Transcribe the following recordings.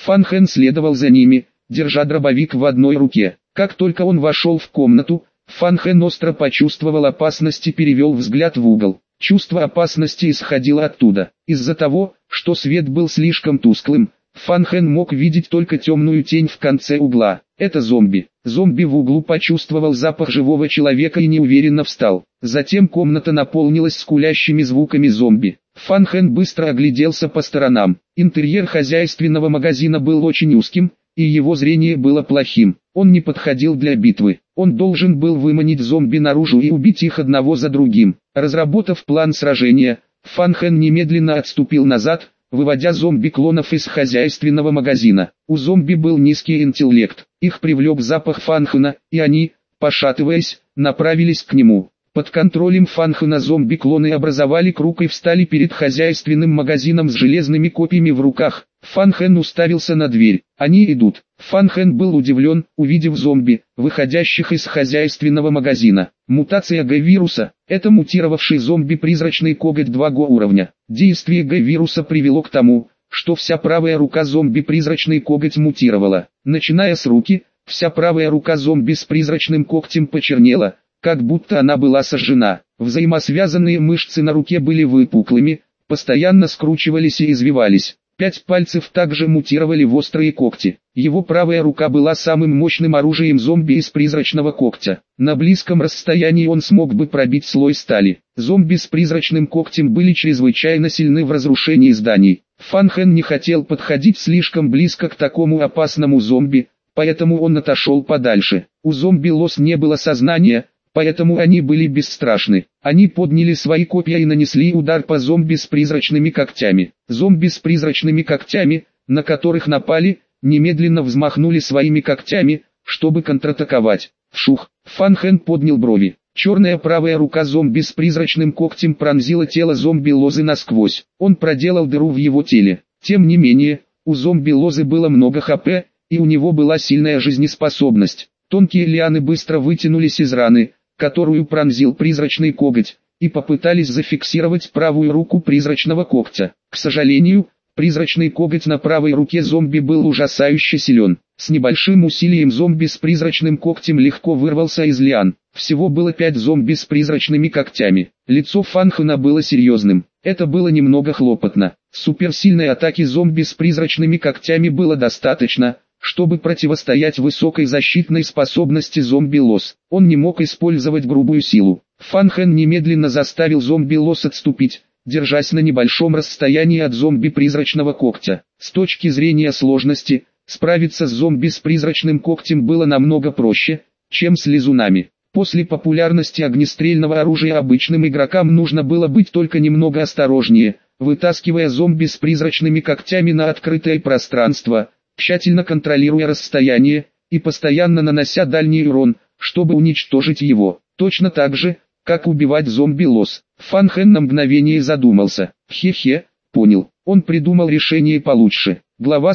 Фан Хэн следовал за ними, держа дробовик в одной руке. Как только он вошел в комнату, Фан Хэн остро почувствовал опасность и перевел взгляд в угол. Чувство опасности исходило оттуда. Из-за того, что свет был слишком тусклым, Фан Хэн мог видеть только темную тень в конце угла. Это зомби. Зомби в углу почувствовал запах живого человека и неуверенно встал. Затем комната наполнилась скулящими звуками зомби. Фан Хэн быстро огляделся по сторонам. Интерьер хозяйственного магазина был очень узким, и его зрение было плохим. Он не подходил для битвы. Он должен был выманить зомби наружу и убить их одного за другим. Разработав план сражения, Фан Хэн немедленно отступил назад, выводя зомби-клонов из хозяйственного магазина. У зомби был низкий интеллект. Их привлек запах Фан Хэна, и они, пошатываясь, направились к нему. Под контролем Фан Хэна зомби-клоны образовали круг и встали перед хозяйственным магазином с железными копьями в руках. Фан Хэн уставился на дверь. Они идут. Фан Хэн был удивлен, увидев зомби, выходящих из хозяйственного магазина. Мутация Г-вируса – это мутировавший зомби-призрачный коготь 2 уровня. Действие Г-вируса привело к тому, что вся правая рука зомби-призрачный коготь мутировала. Начиная с руки, вся правая рука зомби с призрачным когтем почернела, как будто она была сожжена. Взаимосвязанные мышцы на руке были выпуклыми, постоянно скручивались и извивались. 5 пальцев также мутировали в острые когти. Его правая рука была самым мощным оружием зомби из призрачного когтя. На близком расстоянии он смог бы пробить слой стали. Зомби с призрачным когтем были чрезвычайно сильны в разрушении зданий. Фан Хэн не хотел подходить слишком близко к такому опасному зомби, поэтому он отошел подальше. У зомби-лос не было сознания, поэтому они были бесстрашны. Они подняли свои копья и нанесли удар по зомби с призрачными когтями. Зомби с призрачными когтями, на которых напали, немедленно взмахнули своими когтями, чтобы контратаковать. Вшух! Фан Хэн поднял брови. Черная правая рука зомби с призрачным когтем пронзила тело зомби-лозы насквозь. Он проделал дыру в его теле. Тем не менее, у зомби-лозы было много ХП, и у него была сильная жизнеспособность. Тонкие лианы быстро вытянулись из раны, которую пронзил призрачный коготь, и попытались зафиксировать правую руку призрачного когтя. К сожалению, призрачный коготь на правой руке зомби был ужасающе силен. С небольшим усилием зомби с призрачным когтем легко вырвался из лиан. Всего было 5 зомби с призрачными когтями. Лицо Фан Хэна было серьезным. Это было немного хлопотно. Суперсильной атаки зомби с призрачными когтями было достаточно, чтобы противостоять высокой защитной способности зомби-лос. Он не мог использовать грубую силу. Фан Хэн немедленно заставил зомби-лос отступить, держась на небольшом расстоянии от зомби-призрачного когтя. С точки зрения сложности, справиться с зомби с призрачным когтем было намного проще, чем с лизунами. После популярности огнестрельного оружия обычным игрокам нужно было быть только немного осторожнее, вытаскивая зомби с призрачными когтями на открытое пространство, тщательно контролируя расстояние, и постоянно нанося дальний урон, чтобы уничтожить его. Точно так же, как убивать зомби-лос. Фан Хэн на мгновение задумался. Хе-хе, понял. Он придумал решение получше. Глава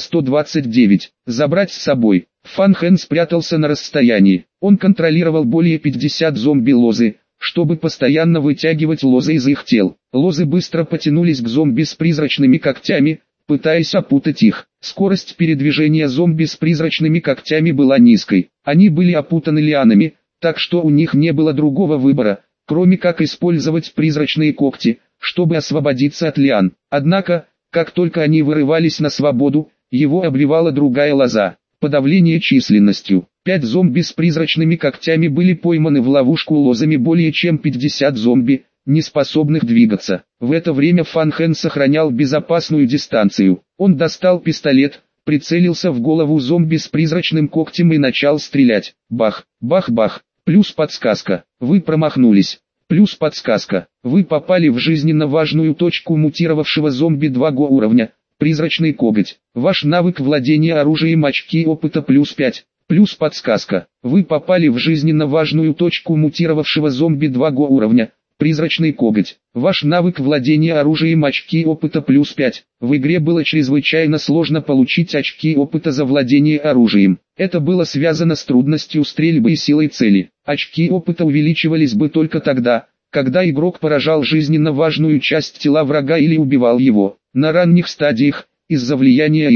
129. Забрать с собой. Фан Хэн спрятался на расстоянии. Он контролировал более 50 зомби-лозы, чтобы постоянно вытягивать лозы из их тел. Лозы быстро потянулись к зомби с призрачными когтями, пытаясь опутать их. Скорость передвижения зомби с призрачными когтями была низкой. Они были опутаны лианами, так что у них не было другого выбора, кроме как использовать призрачные когти, чтобы освободиться от лиан. Однако, как только они вырывались на свободу, его обвивала другая лоза. Подавление численностью. 5 зомби с призрачными когтями были пойманы в ловушку лозами более чем 50 зомби, не способных двигаться. В это время Фан Хэн сохранял безопасную дистанцию. Он достал пистолет, прицелился в голову зомби с призрачным когтем и начал стрелять. Бах, бах, бах. Плюс подсказка. Вы промахнулись. Плюс подсказка. Вы попали в жизненно важную точку мутировавшего зомби 2 уровня. Призрачный коготь. Ваш навык владения оружием очки опыта плюс 5. Плюс подсказка. Вы попали в жизненно важную точку мутировавшего зомби 2 уровня. Призрачный коготь. Ваш навык владения оружием очки опыта плюс 5. В игре было чрезвычайно сложно получить очки опыта за владение оружием. Это было связано с трудностью стрельбы и силой цели. Очки опыта увеличивались бы только тогда, когда игрок поражал жизненно важную часть тела врага или убивал его. На ранних стадиях, из-за влияния игры,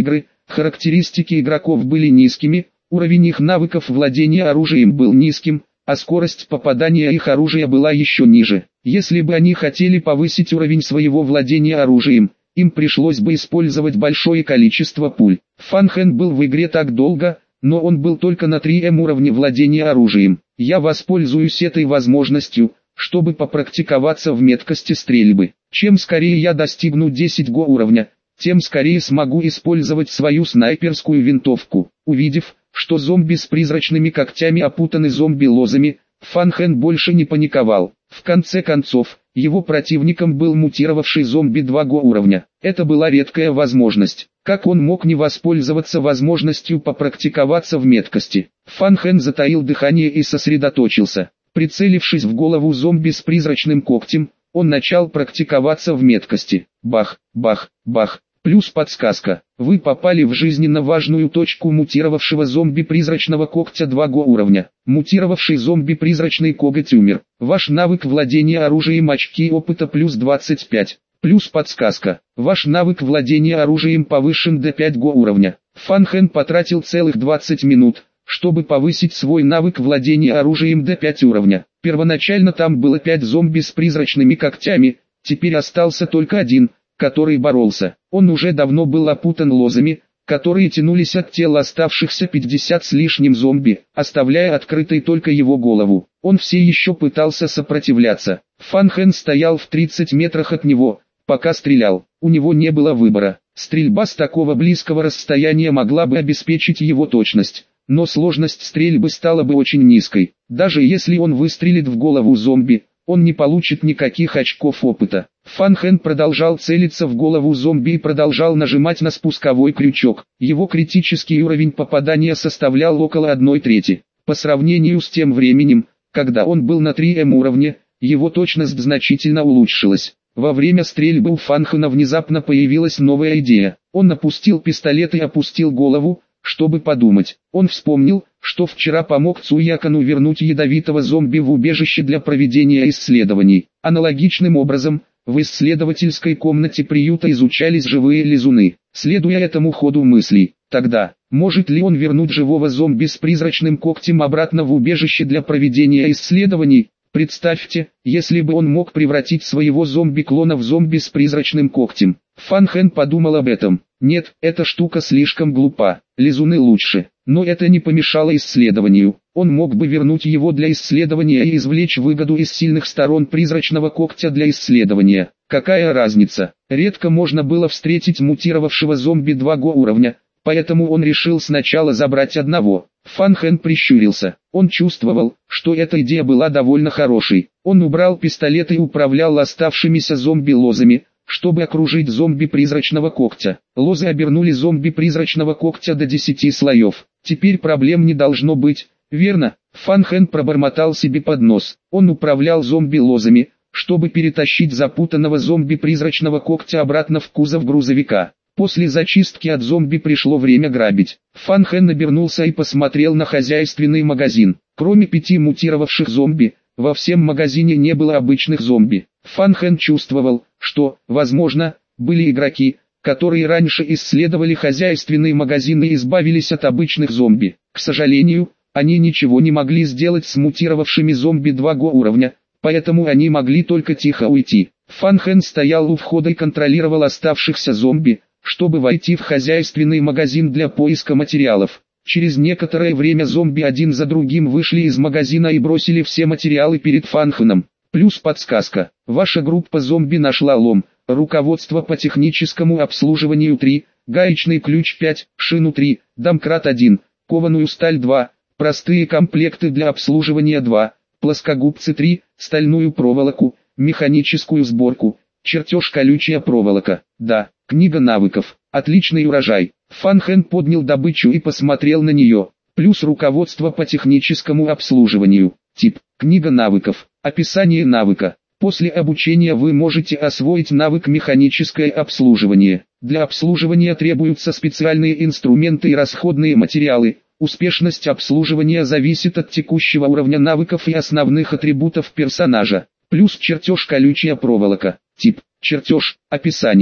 Характеристики игроков были низкими, уровень их навыков владения оружием был низким, а скорость попадания их оружия была еще ниже. Если бы они хотели повысить уровень своего владения оружием, им пришлось бы использовать большое количество пуль. Фан Хэн был в игре так долго, но он был только на 3М уровне владения оружием. Я воспользуюсь этой возможностью, чтобы попрактиковаться в меткости стрельбы. Чем скорее я достигну 10 го уровня, тем скорее смогу использовать свою снайперскую винтовку. Увидев, что зомби с призрачными когтями опутаны зомби-лозами, Фан Хэн больше не паниковал. В конце концов, его противником был мутировавший зомби 2 го уровня. Это была редкая возможность. Как он мог не воспользоваться возможностью попрактиковаться в меткости? Фан Хэн затаил дыхание и сосредоточился. Прицелившись в голову зомби с призрачным когтем, он начал практиковаться в меткости. Бах, бах, бах. Плюс подсказка. Вы попали в жизненно важную точку мутировавшего зомби призрачного когтя 2 го уровня. Мутировавший зомби призрачный коготь умер. Ваш навык владения оружием очки опыта плюс 25. Плюс подсказка. Ваш навык владения оружием повышен до 5 го уровня. Фан Хэн потратил целых 20 минут, чтобы повысить свой навык владения оружием до 5 уровня. Первоначально там было 5 зомби с призрачными когтями, теперь остался только один, который боролся. Он уже давно был опутан лозами, которые тянулись от тел оставшихся 50 с лишним зомби, оставляя открытой только его голову. Он все еще пытался сопротивляться. Фан Хэн стоял в 30 метрах от него, пока стрелял. У него не было выбора. Стрельба с такого близкого расстояния могла бы обеспечить его точность, но сложность стрельбы стала бы очень низкой. Даже если он выстрелит в голову зомби, он не получит никаких очков опыта. Фан Хэн продолжал целиться в голову зомби и продолжал нажимать на спусковой крючок. Его критический уровень попадания составлял около 1/3. По сравнению с тем временем, когда он был на 3М уровне, его точность значительно улучшилась. Во время стрельбы у Фан Хэна внезапно появилась новая идея. Он опустил пистолет и опустил голову, чтобы подумать. Он вспомнил, что вчера помог Цуякану вернуть ядовитого зомби в убежище для проведения исследований. Аналогичным образом, в исследовательской комнате приюта изучались живые лизуны. Следуя этому ходу мыслей, тогда, может ли он вернуть живого зомби с призрачным когтем обратно в убежище для проведения исследований? Представьте, если бы он мог превратить своего зомби-клона в зомби с призрачным когтем. Фан Хэн подумал об этом. Нет, эта штука слишком глупа. Лизуны лучше. Но это не помешало исследованию. Он мог бы вернуть его для исследования и извлечь выгоду из сильных сторон призрачного когтя для исследования. Какая разница? Редко можно было встретить мутировавшего зомби 2 го уровня, поэтому он решил сначала забрать одного. Фан Хэн прищурился. Он чувствовал, что эта идея была довольно хорошей. Он убрал пистолет и управлял оставшимися зомби-лозами, чтобы окружить зомби призрачного когтя. Лозы обернули зомби призрачного когтя до 10 слоев. Теперь проблем не должно быть, верно? Фан Хэн пробормотал себе под нос. Он управлял зомби-лозами, чтобы перетащить запутанного зомби призрачного когтя обратно в кузов грузовика. После зачистки от зомби пришло время грабить. Фан Хэн обернулся и посмотрел на хозяйственный магазин. Кроме 5 мутировавших зомби, во всем магазине не было обычных зомби. Фан Хэн чувствовал, что, возможно, были игроки, которые раньше исследовали хозяйственные магазины и избавились от обычных зомби. К сожалению, они ничего не могли сделать с мутировавшими зомби 2 го уровня, поэтому они могли только тихо уйти. Фан Хэн стоял у входа и контролировал оставшихся зомби, чтобы войти в хозяйственный магазин для поиска материалов. Через некоторое время зомби один за другим вышли из магазина и бросили все материалы перед Фан Хэном. Плюс подсказка. Ваша группа зомби нашла лом, руководство по техническому обслуживанию 3, гаечный ключ 5, шину 3, домкрат 1, кованую сталь 2, простые комплекты для обслуживания 2, плоскогубцы 3, стальную проволоку, механическую сборку, чертеж колючая проволока. Да, книга навыков. Отличный урожай. Фан Хэн поднял добычу и посмотрел на нее. Плюс руководство по техническому обслуживанию. Тип. Книга навыков. Описание навыка. После обучения вы можете освоить навык механическое обслуживание. Для обслуживания требуются специальные инструменты и расходные материалы. Успешность обслуживания зависит от текущего уровня навыков и основных атрибутов персонажа. Плюс чертеж колючая проволока. Тип. Чертеж. Описание.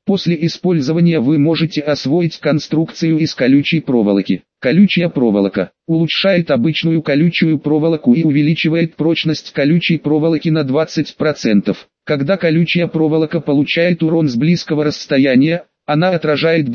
После использования вы можете освоить конструкцию из колючей проволоки. Колючая проволока улучшает обычную колючую проволоку и увеличивает прочность колючей проволоки на 20%. Когда колючая проволока получает урон с близкого расстояния, она отражает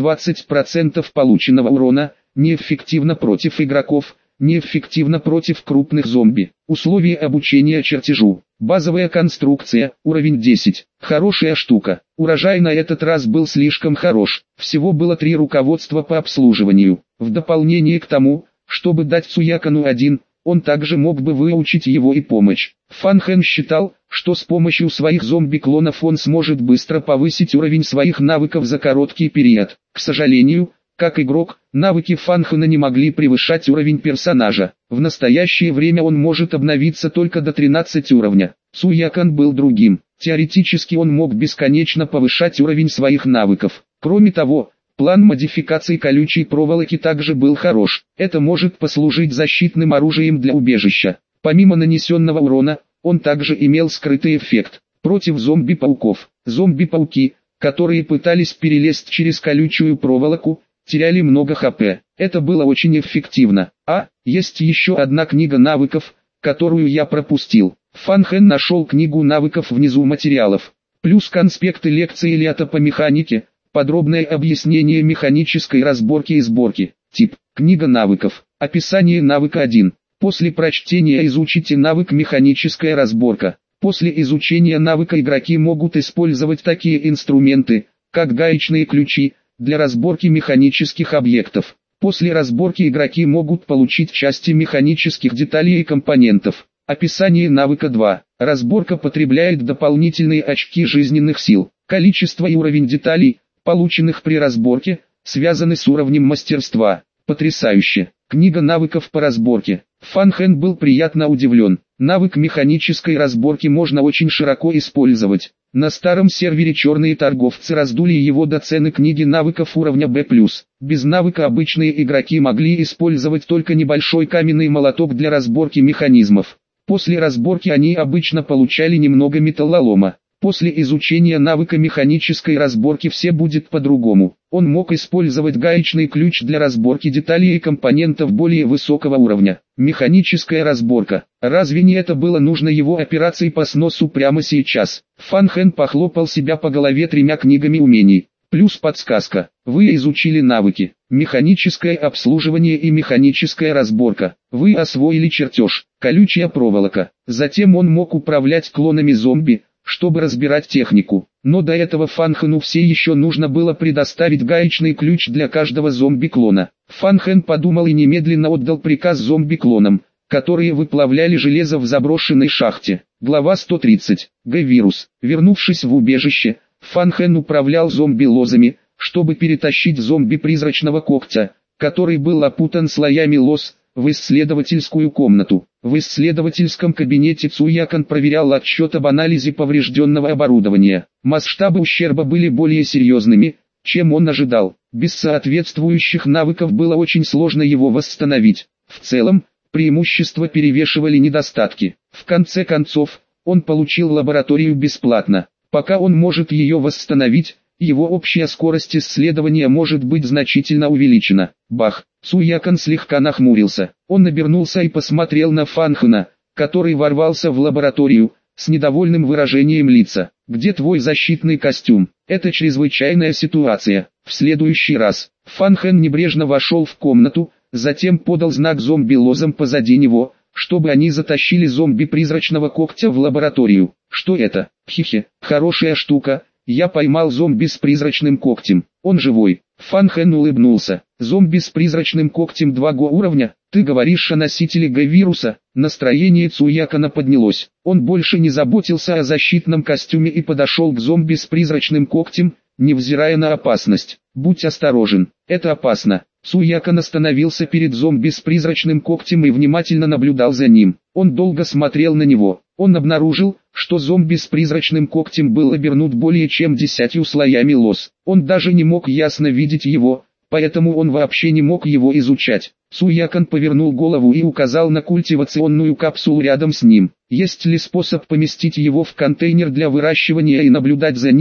20% полученного урона, неэффективно против игроков, неэффективно против крупных зомби. Условия обучения чертежу. Базовая конструкция, уровень 10. Хорошая штука. Урожай на этот раз был слишком хорош. Всего было 3 руководства по обслуживанию. В дополнение к тому, чтобы дать Цуякану один, он также мог бы выучить его и помочь. Фан Хэн считал, что с помощью своих зомби-клонов он сможет быстро повысить уровень своих навыков за короткий период. К сожалению, как игрок, навыки Фан Хэна не могли превышать уровень персонажа. В настоящее время он может обновиться только до 13 уровня. Цуякан был другим. Теоретически он мог бесконечно повышать уровень своих навыков. Кроме того, план модификации колючей проволоки также был хорош. Это может послужить защитным оружием для убежища. Помимо нанесенного урона, он также имел скрытый эффект против зомби-пауков. Зомби-пауки, которые пытались перелезть через колючую проволоку, теряли много хп. Это было очень эффективно. Есть еще одна книга навыков, которую я пропустил. Фан Хэн нашел книгу навыков внизу материалов. Плюс конспекты лекции Лето по механике, подробное объяснение механической разборки и сборки. Тип. Книга навыков. Описание навыка 1. После прочтения изучите навык механическая разборка. После изучения навыка игроки могут использовать такие инструменты, как гаечные ключи, для разборки механических объектов. После разборки игроки могут получить части механических деталей и компонентов. Описание навыка 2. Разборка потребляет дополнительные очки жизненных сил. Количество и уровень деталей, полученных при разборке, связаны с уровнем мастерства. Потрясающе. Книга навыков по разборке. Фан Хэн был приятно удивлен. Навык механической разборки можно очень широко использовать. На старом сервере черные торговцы раздули его до цены книги навыков уровня B+. Без навыка обычные игроки могли использовать только небольшой каменный молоток для разборки механизмов. После разборки они обычно получали немного металлолома. После изучения навыка механической разборки все будет по-другому. Он мог использовать гаечный ключ для разборки деталей и компонентов более высокого уровня. Механическая разборка. Разве не это было нужно его операции по сносу прямо сейчас? Фан Хэн похлопал себя по голове 3 книгами умений. Плюс подсказка. Вы изучили навыки. Механическое обслуживание и механическая разборка. Вы освоили чертеж. Колючая проволока. Затем он мог управлять клонами зомби, чтобы разбирать технику. Но до этого Фан Хэну все еще нужно было предоставить гаечный ключ для каждого зомби-клона. Фан Хэн подумал и немедленно отдал приказ зомби-клонам, которые выплавляли железо в заброшенной шахте. Глава 130. Г-вирус. Вернувшись в убежище, Фан Хэн управлял зомби-лозами, чтобы перетащить зомби призрачного когтя, который был опутан слоями лоз, в исследовательскую комнату. В исследовательском кабинете Цуякан проверял отчет об анализе поврежденного оборудования. Масштабы ущерба были более серьезными, чем он ожидал. Без соответствующих навыков было очень сложно его восстановить. В целом, преимущества перевешивали недостатки. В конце концов, он получил лабораторию бесплатно. Пока он может ее восстановить, его общая скорость исследования может быть значительно увеличена. Бах! Цуякан слегка нахмурился. Он обернулся и посмотрел на Фан Хэна, который ворвался в лабораторию, с недовольным выражением лица. «Где твой защитный костюм? Это чрезвычайная ситуация. В следующий раз». Фан Хэн небрежно вошел в комнату, затем подал знак зомби-лозам позади него, чтобы они затащили зомби призрачного когтя в лабораторию. «Что это? Хе-хе, хорошая штука. Я поймал зомби с призрачным когтем. Он живой». Фан Хэн улыбнулся. «Зомби с призрачным когтем 2 уровня? Ты говоришь о носителе Г-вируса?» Настроение Цуякана поднялось. Он больше не заботился о защитном костюме и подошел к зомби с призрачным когтем, невзирая на опасность. «Будь осторожен, это опасно». Цуякан остановился перед зомби с призрачным когтем и внимательно наблюдал за ним. Он долго смотрел на него. Он обнаружил, что зомби с призрачным когтем был обернут более чем 10 слоями лоз. Он даже не мог ясно видеть его, поэтому он вообще не мог его изучать. Цуякан повернул голову и указал на культивационную капсулу рядом с ним. «Есть ли способ поместить его в контейнер для выращивания и наблюдать за ним?»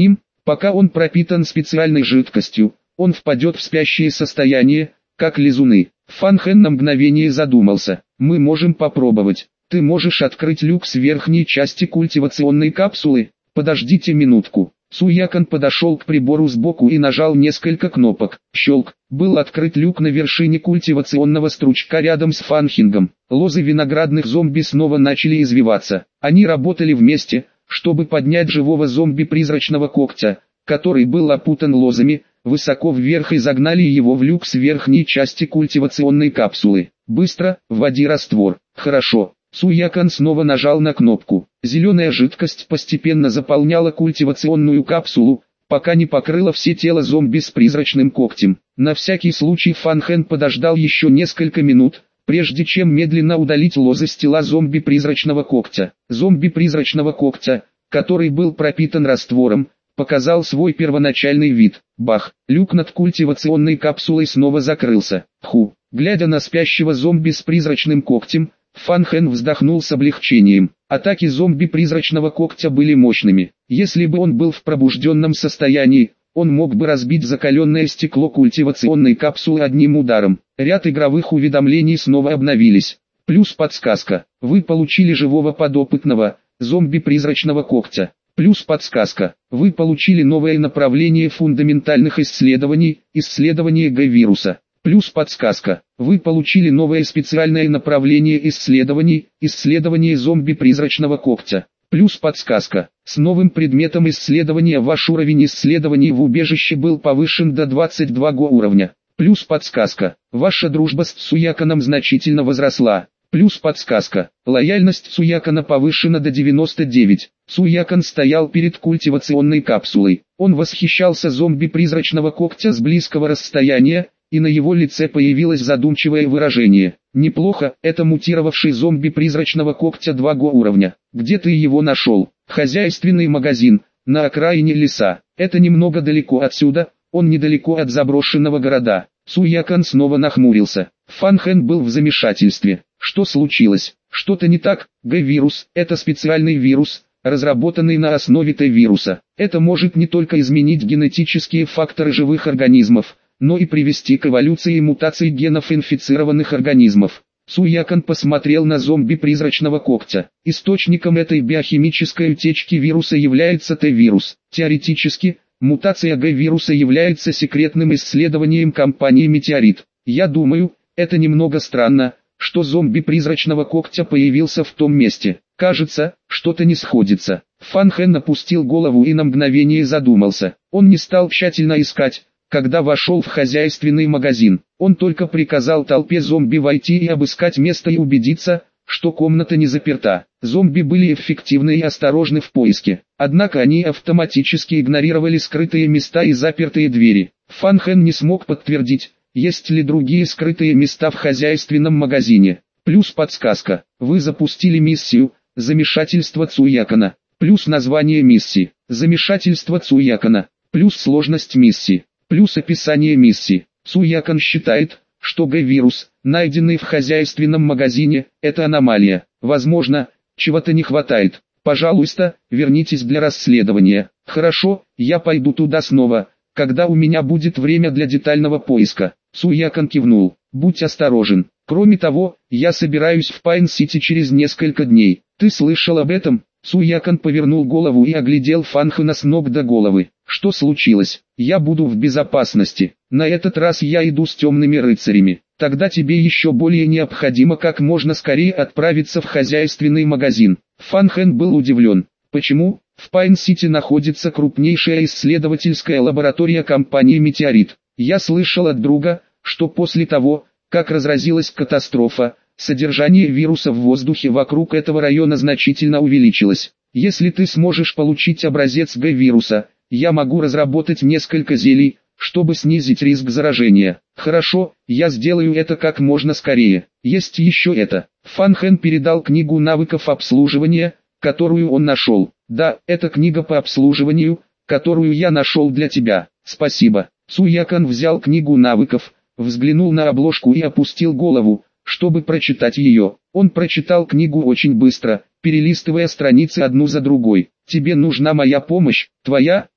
Пока он пропитан специальной жидкостью, он впадет в спящее состояние, как лизуны. Фан Хэн на мгновение задумался. Мы можем попробовать. Ты можешь открыть люк с верхней части культивационной капсулы. Подождите минутку. Цуякан подошел к прибору сбоку и нажал несколько кнопок. Щелк. Был открыт люк на вершине культивационного стручка рядом с Фанхингом. Лозы виноградных зомби снова начали извиваться. Они работали вместе, чтобы поднять живого зомби призрачного когтя, который был опутан лозами, высоко вверх и загнали его в люк с верхней части культивационной капсулы. Быстро, вводи раствор. Хорошо. Цуякан снова нажал на кнопку. Зеленая жидкость постепенно заполняла культивационную капсулу, пока не покрыла все тело зомби с призрачным когтем. На всякий случай Фан Хэн подождал еще несколько минут, прежде чем медленно удалить лозы с тела зомби призрачного когтя. Зомби призрачного когтя, который был пропитан раствором, показал свой первоначальный вид. Бах! Люк над культивационной капсулой снова закрылся. Глядя на спящего зомби с призрачным когтем, Фан Хэн вздохнул с облегчением. Атаки зомби призрачного когтя были мощными. Если бы он был в пробужденном состоянии, он мог бы разбить закаленное стекло культивационной капсулы одним ударом. Ряд игровых уведомлений снова обновились. Плюс подсказка. Вы получили живого подопытного, зомби призрачного когтя. Плюс подсказка. Вы получили новое направление фундаментальных исследований, исследование Г-вируса. Плюс подсказка. Вы получили новое специальное направление исследований, исследование зомби призрачного когтя. Плюс подсказка. С новым предметом исследования ваш уровень исследований в убежище был повышен до 22 уровня. Плюс подсказка. Ваша дружба с Цуяканом значительно возросла. Плюс подсказка. Лояльность Цуякана повышена до 99. Цуякан стоял перед культивационной капсулой. Он восхищался зомби призрачного когтя с близкого расстояния, и на его лице появилось задумчивое выражение. Неплохо, это мутировавший зомби призрачного когтя 2 уровня. Где ты его нашел? Хозяйственный магазин, на окраине леса. Это немного далеко отсюда, он недалеко от заброшенного города. Цуякан снова нахмурился. Фан Хэн был в замешательстве. Что случилось? Что-то не так? Г-вирус – это специальный вирус, разработанный на основе Т-вируса. Это может не только изменить генетические факторы живых организмов, но и привести к эволюции и мутации генов инфицированных организмов. Цуякан посмотрел на зомби призрачного когтя. Источником этой биохимической утечки вируса является Т-вирус. Теоретически, мутация Г-вируса является секретным исследованием компании «Метеорит». Я думаю, это немного странно, что зомби призрачного когтя появился в том месте. Кажется, что-то не сходится. Фан Хэн опустил голову и на мгновение задумался. Он не стал тщательно искать, когда вошел в хозяйственный магазин. Он только приказал толпе зомби войти и обыскать место и убедиться, что комната не заперта. Зомби были эффективны и осторожны в поиске. Однако они автоматически игнорировали скрытые места и запертые двери. Фан Хэн не смог подтвердить, есть ли другие скрытые места в хозяйственном магазине. Плюс подсказка. Вы запустили миссию «Замешательство Цуякана». Плюс название миссии «Замешательство Цуякана». Плюс сложность миссии. Плюс описание миссии. Цуякан считает, что Г-вирус, найденный в хозяйственном магазине, это аномалия. Возможно, чего-то не хватает. Пожалуйста, вернитесь для расследования. Хорошо, я пойду туда снова, когда у меня будет время для детального поиска. Цуякан кивнул. Будь осторожен. Кроме того, я собираюсь в Пайн-Сити через несколько дней. Ты слышал об этом? Цуякан повернул голову и оглядел Фан Хэна с ног до головы. Что случилось? Я буду в безопасности. На этот раз я иду с темными рыцарями. Тогда тебе еще более необходимо как можно скорее отправиться в хозяйственный магазин. Фан Хэн был удивлен. Почему? В Пайн-Сити находится крупнейшая исследовательская лаборатория компании «Метеорит». Я слышал от друга, что после того, как разразилась катастрофа, содержание вируса в воздухе вокруг этого района значительно увеличилось. Если ты сможешь получить образец Г-вируса, я могу разработать несколько зелий, чтобы снизить риск заражения. Хорошо, я сделаю это как можно скорее. Есть еще это. Фан Хэн передал книгу навыков обслуживания, которую он нашел. Да, это книга по обслуживанию, которую я нашел для тебя. Спасибо. Цуякан взял книгу навыков, взглянул на обложку и опустил голову, чтобы прочитать ее. Он прочитал книгу очень быстро, перелистывая страницы одну за другой. Тебе нужна моя помощь? Твоя?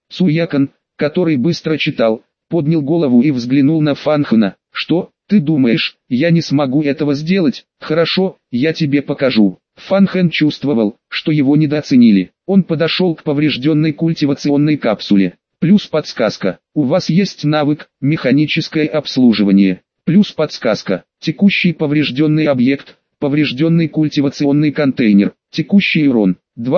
Цуякан, который быстро читал, поднял голову и взглянул на Фан Хэна. «Что, ты думаешь, я не смогу этого сделать? Хорошо, я тебе покажу». Фан Хэн чувствовал, что его недооценили. Он подошел к поврежденной культивационной капсуле. Плюс подсказка. У вас есть навык «Механическое обслуживание». Плюс подсказка. Текущий поврежденный объект, поврежденный культивационный контейнер. Текущий урон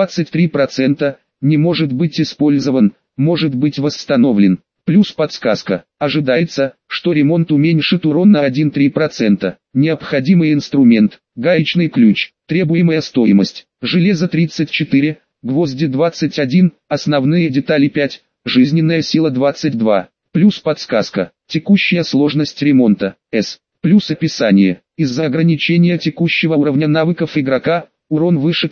23%, не может быть использован, может быть восстановлен. Плюс подсказка. Ожидается, что ремонт уменьшит урон на 1,3%. Необходимый инструмент. Гаечный ключ. Требуемая стоимость. Железо 34, гвозди 21, основные детали 5, жизненная сила 22. Плюс подсказка. Текущая сложность ремонта. S. Плюс описание. Из-за ограничения текущего уровня навыков игрока, урон выше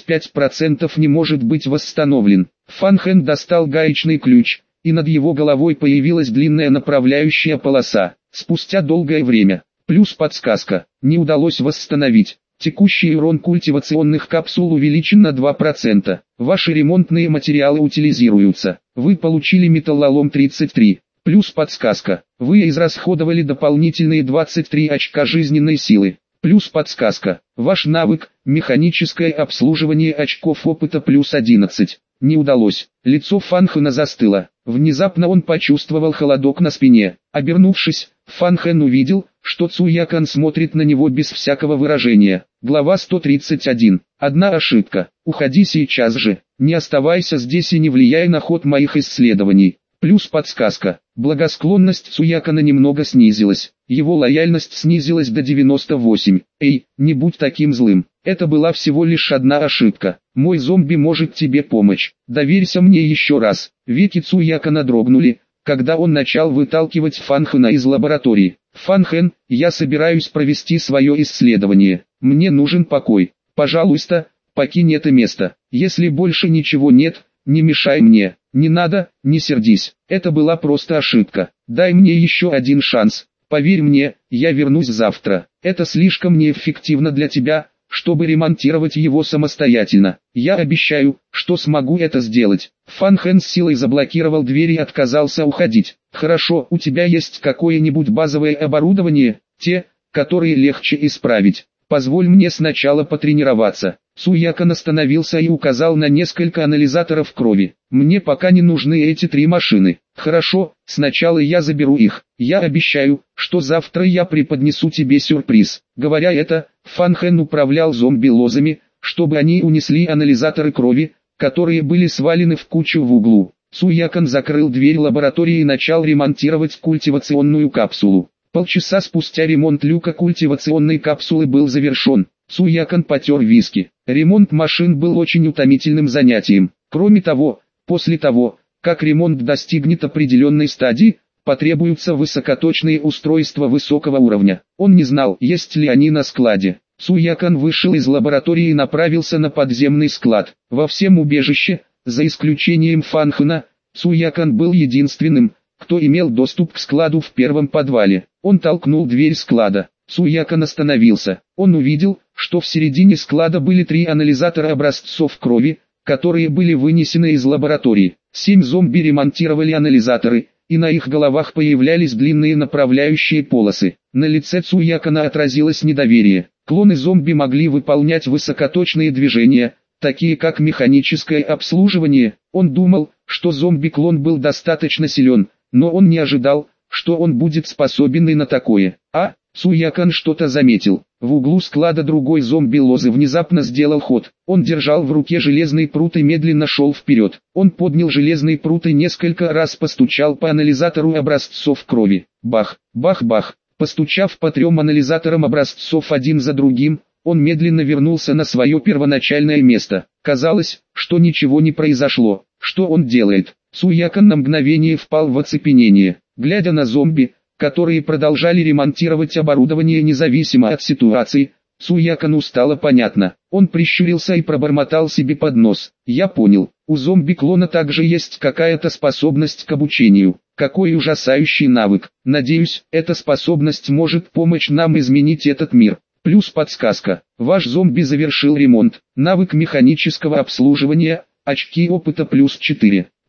35% не может быть восстановлен. Фан Хэн достал гаечный ключ, и над его головой появилась длинная направляющая полоса. Спустя долгое время. Плюс подсказка. Не удалось восстановить. Текущий урон культивационных капсул увеличен на 2%. Ваши ремонтные материалы утилизируются. Вы получили металлолом 33. Плюс подсказка. Вы израсходовали дополнительные 23 очка жизненной силы. Плюс подсказка. Ваш навык «Механическое обслуживание» очков опыта плюс 11. Не удалось. Лицо Фан Хэна застыло. Внезапно он почувствовал холодок на спине. Обернувшись, Фан Хэн увидел, что Цуякан смотрит на него без всякого выражения. Глава 131. Одна ошибка. Уходи сейчас же. Не оставайся здесь и не влияй на ход моих исследований. Плюс подсказка. Благосклонность Цуякана немного снизилась. Его лояльность снизилась до 98. Эй, не будь таким злым. Это была всего лишь одна ошибка. Мой зомби может тебе помочь. Доверься мне еще раз. Веки Цуякана дрогнули, когда он начал выталкивать Фан Хэна из лаборатории. Фан Хэн, я собираюсь провести свое исследование. Мне нужен покой. Пожалуйста, покинь это место. Если больше ничего нет, не мешай мне. Не надо, не сердись. Это была просто ошибка. Дай мне еще один шанс. Поверь мне, я вернусь завтра. Это слишком неэффективно для тебя, чтобы ремонтировать его самостоятельно. Я обещаю, что смогу это сделать. Фан Хэн с силой заблокировал дверь и отказался уходить. Хорошо, у тебя есть какое-нибудь базовое оборудование, те, которые легче исправить. Позволь мне сначала потренироваться. Цуякан остановился и указал на несколько анализаторов крови. Мне пока не нужны эти 3 машины. Хорошо, сначала я заберу их. Я обещаю, что завтра я преподнесу тебе сюрприз. Говоря это, Фан Хэн управлял зомби-лозами, чтобы они унесли анализаторы крови, которые были свалены в кучу в углу. Цуякан закрыл дверь лаборатории и начал ремонтировать культивационную капсулу. Полчаса спустя ремонт люка культивационной капсулы был завершен. Цуякан потер виски. Ремонт машин был очень утомительным занятием. Кроме того, после того, как ремонт достигнет определенной стадии, потребуются высокоточные устройства высокого уровня. Он не знал, есть ли они на складе. Цуякан вышел из лаборатории и направился на подземный склад. Во всем убежище, за исключением Фан Хэна, Цуякан был единственным, кто имел доступ к складу в первом подвале. Он толкнул дверь склада. Цуякан остановился. Он увидел, что в середине склада были 3 анализатора образцов крови, которые были вынесены из лаборатории. 7 зомби ремонтировали анализаторы, и на их головах появлялись длинные направляющие полосы. На лице Цуякана отразилось недоверие. Клоны зомби могли выполнять высокоточные движения, такие как механическое обслуживание. Он думал, что зомби-клон был достаточно силен, но он не ожидал, что он будет способен и на такое. Цуякан что-то заметил. В углу склада другой зомби-лозы внезапно сделал ход. Он держал в руке железный прут и медленно шел вперед. Он поднял железный прут и несколько раз постучал по анализатору образцов крови. Бах, бах, бах. Постучав по 3 анализаторам образцов один за другим, он медленно вернулся на свое первоначальное место. Казалось, что ничего не произошло. Что он делает? Цуякан на мгновение впал в оцепенение. Глядя на зомби, которые продолжали ремонтировать оборудование независимо от ситуации, Цуякану стало понятно. Он прищурился и пробормотал себе под нос. Я понял, у зомби-клона также есть какая-то способность к обучению. Какой ужасающий навык. Надеюсь, эта способность может помочь нам изменить этот мир. Плюс подсказка. Ваш зомби завершил ремонт. Навык механического обслуживания, очки опыта плюс 4.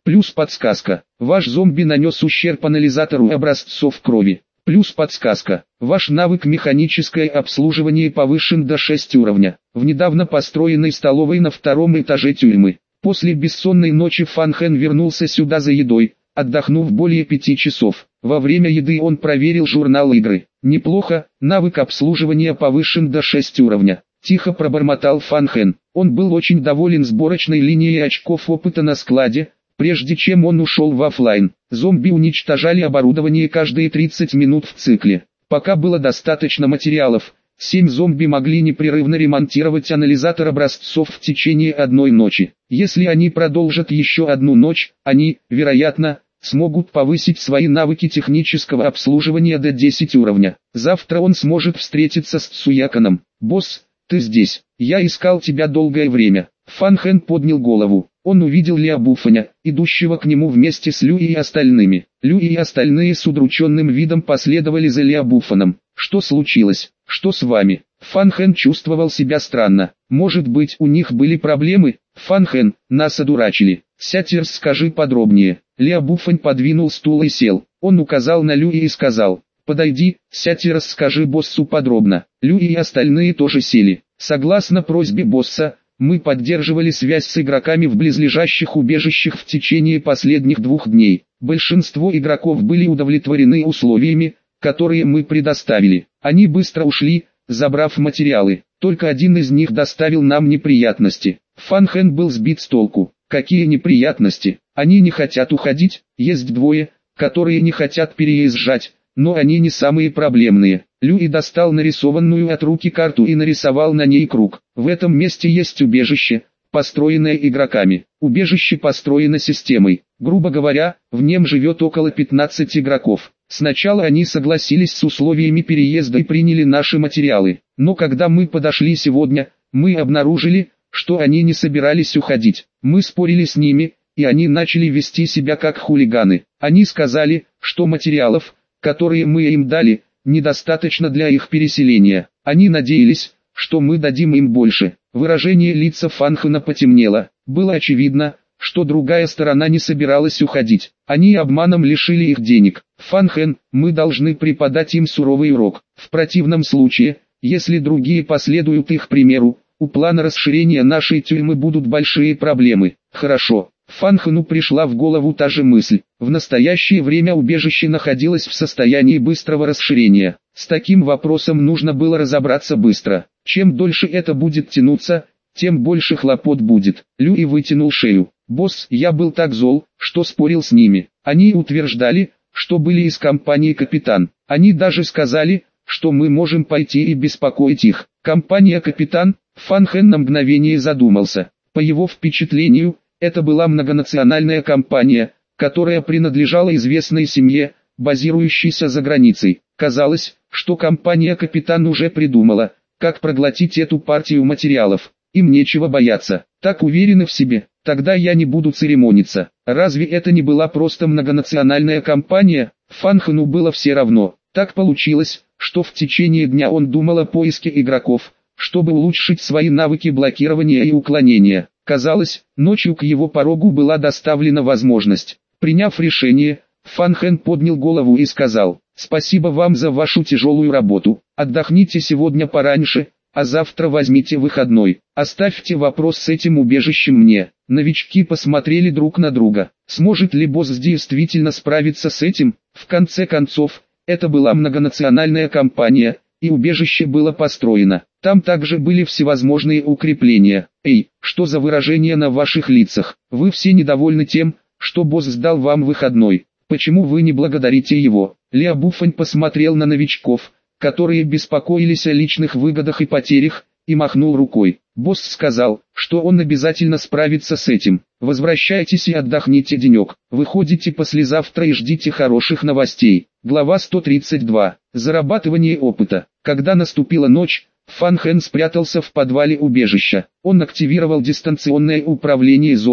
Плюс подсказка. Ваш зомби нанес ущерб анализатору образцов крови. Плюс подсказка. Ваш навык механическое обслуживание повышен до 6 уровня. В недавно построенной столовой на втором этаже тюрьмы. После бессонной ночи Фан Хэн вернулся сюда за едой, отдохнув более 5 часов. Во время еды он проверил журнал игры. Неплохо, навык обслуживания повышен до 6 уровня. Тихо пробормотал Фан Хэн. Он был очень доволен сборочной линией очков опыта на складе. Прежде чем он ушел в офлайн, зомби уничтожали оборудование каждые 30 минут в цикле. Пока было достаточно материалов, 7 зомби могли непрерывно ремонтировать анализатор образцов в течение одной ночи. Если они продолжат еще одну ночь, они, вероятно, смогут повысить свои навыки технического обслуживания до 10 уровня. Завтра он сможет встретиться с Цуяканом. «Босс, ты здесь. Я искал тебя долгое время». Фан Хэн поднял голову. Он увидел Ляобуфаня, идущего к нему вместе с Люи и остальными. Люи и остальные с удрученным видом последовали за Ляобуфаном. «Что случилось? Что с вами?» Фан Хэн чувствовал себя странно. Может быть, у них были проблемы? «Фан Хэн, нас одурачили. Сядь и расскажи подробнее». Ляобуфань подвинул стул и сел. Он указал на Люи и сказал: «Подойди, сядь и расскажи боссу подробно». Люи и остальные тоже сели. Согласно просьбе босса, мы поддерживали связь с игроками в близлежащих убежищах в течение последних 2 дней. Большинство игроков были удовлетворены условиями, которые мы предоставили. Они быстро ушли, забрав материалы. Только один из них доставил нам неприятности. Фан Хэн был сбит с толку. Какие неприятности? Они не хотят уходить. Есть 2, которые не хотят переезжать, но они не самые проблемные. Люи достал нарисованную от руки карту и нарисовал на ней круг. В этом месте есть убежище, построенное игроками. Убежище построено системой. Грубо говоря, в нем живет около 15 игроков. Сначала они согласились с условиями переезда и приняли наши материалы. Но когда мы подошли сегодня, мы обнаружили, что они не собирались уходить. Мы спорили с ними, и они начали вести себя как хулиганы. Они сказали, что материалов, которые мы им дали, недостаточно для их переселения. Они надеялись, что мы дадим им больше. Выражение лица Фан Хэна потемнело. Было очевидно, что другая сторона не собиралась уходить. Они обманом лишили их денег. Фан Хэн, мы должны преподать им суровый урок. В противном случае, если другие последуют их примеру, у плана расширения нашей тюрьмы будут большие проблемы. Хорошо. Фан Хэну пришла в голову та же мысль. В настоящее время убежище находилось в состоянии быстрого расширения. С таким вопросом нужно было разобраться быстро. Чем дольше это будет тянуться, тем больше хлопот будет. Люи вытянул шею. «Босс, я был так зол, что спорил с ними. Они утверждали, что были из компании «Капитан». Они даже сказали, что мы можем пойти и беспокоить их. Компания «Капитан»?» Фан Хэн на мгновение задумался. По его впечатлению, это была многонациональная компания, которая принадлежала известной семье, базирующейся за границей. Казалось, что компания «Капитан» уже придумала, как проглотить эту партию материалов. Им нечего бояться. Так уверены в себе. Тогда я не буду церемониться. Разве это не была просто многонациональная компания? Фан Хэну было все равно. Так получилось, что в течение дня он думал о поиске игроков, чтобы улучшить свои навыки блокирования и уклонения. Казалось, ночью к его порогу была доставлена возможность. Приняв решение, Фан Хэн поднял голову и сказал: «Спасибо вам за вашу тяжелую работу. Отдохните сегодня пораньше, а завтра возьмите выходной. Оставьте вопрос с этим убежищем мне». Новички посмотрели друг на друга. Сможет ли босс действительно справиться с этим? В конце концов, это была многонациональная компания, и убежище было построено. Там также были всевозможные укрепления. «Эй, что за выражение на ваших лицах? Вы все недовольны тем, что босс сдал вам выходной. Почему вы не благодарите его?» Ляобуфань посмотрел на новичков, которые беспокоились о личных выгодах и потерях, и махнул рукой. Босс сказал, что он обязательно справится с этим. Возвращайтесь и отдохните денек. Выходите послезавтра и ждите хороших новостей. Глава 132. Зарабатывание опыта. Когда наступила ночь, Фан Хэн спрятался в подвале убежища. Он активировал дистанционное управление зомби.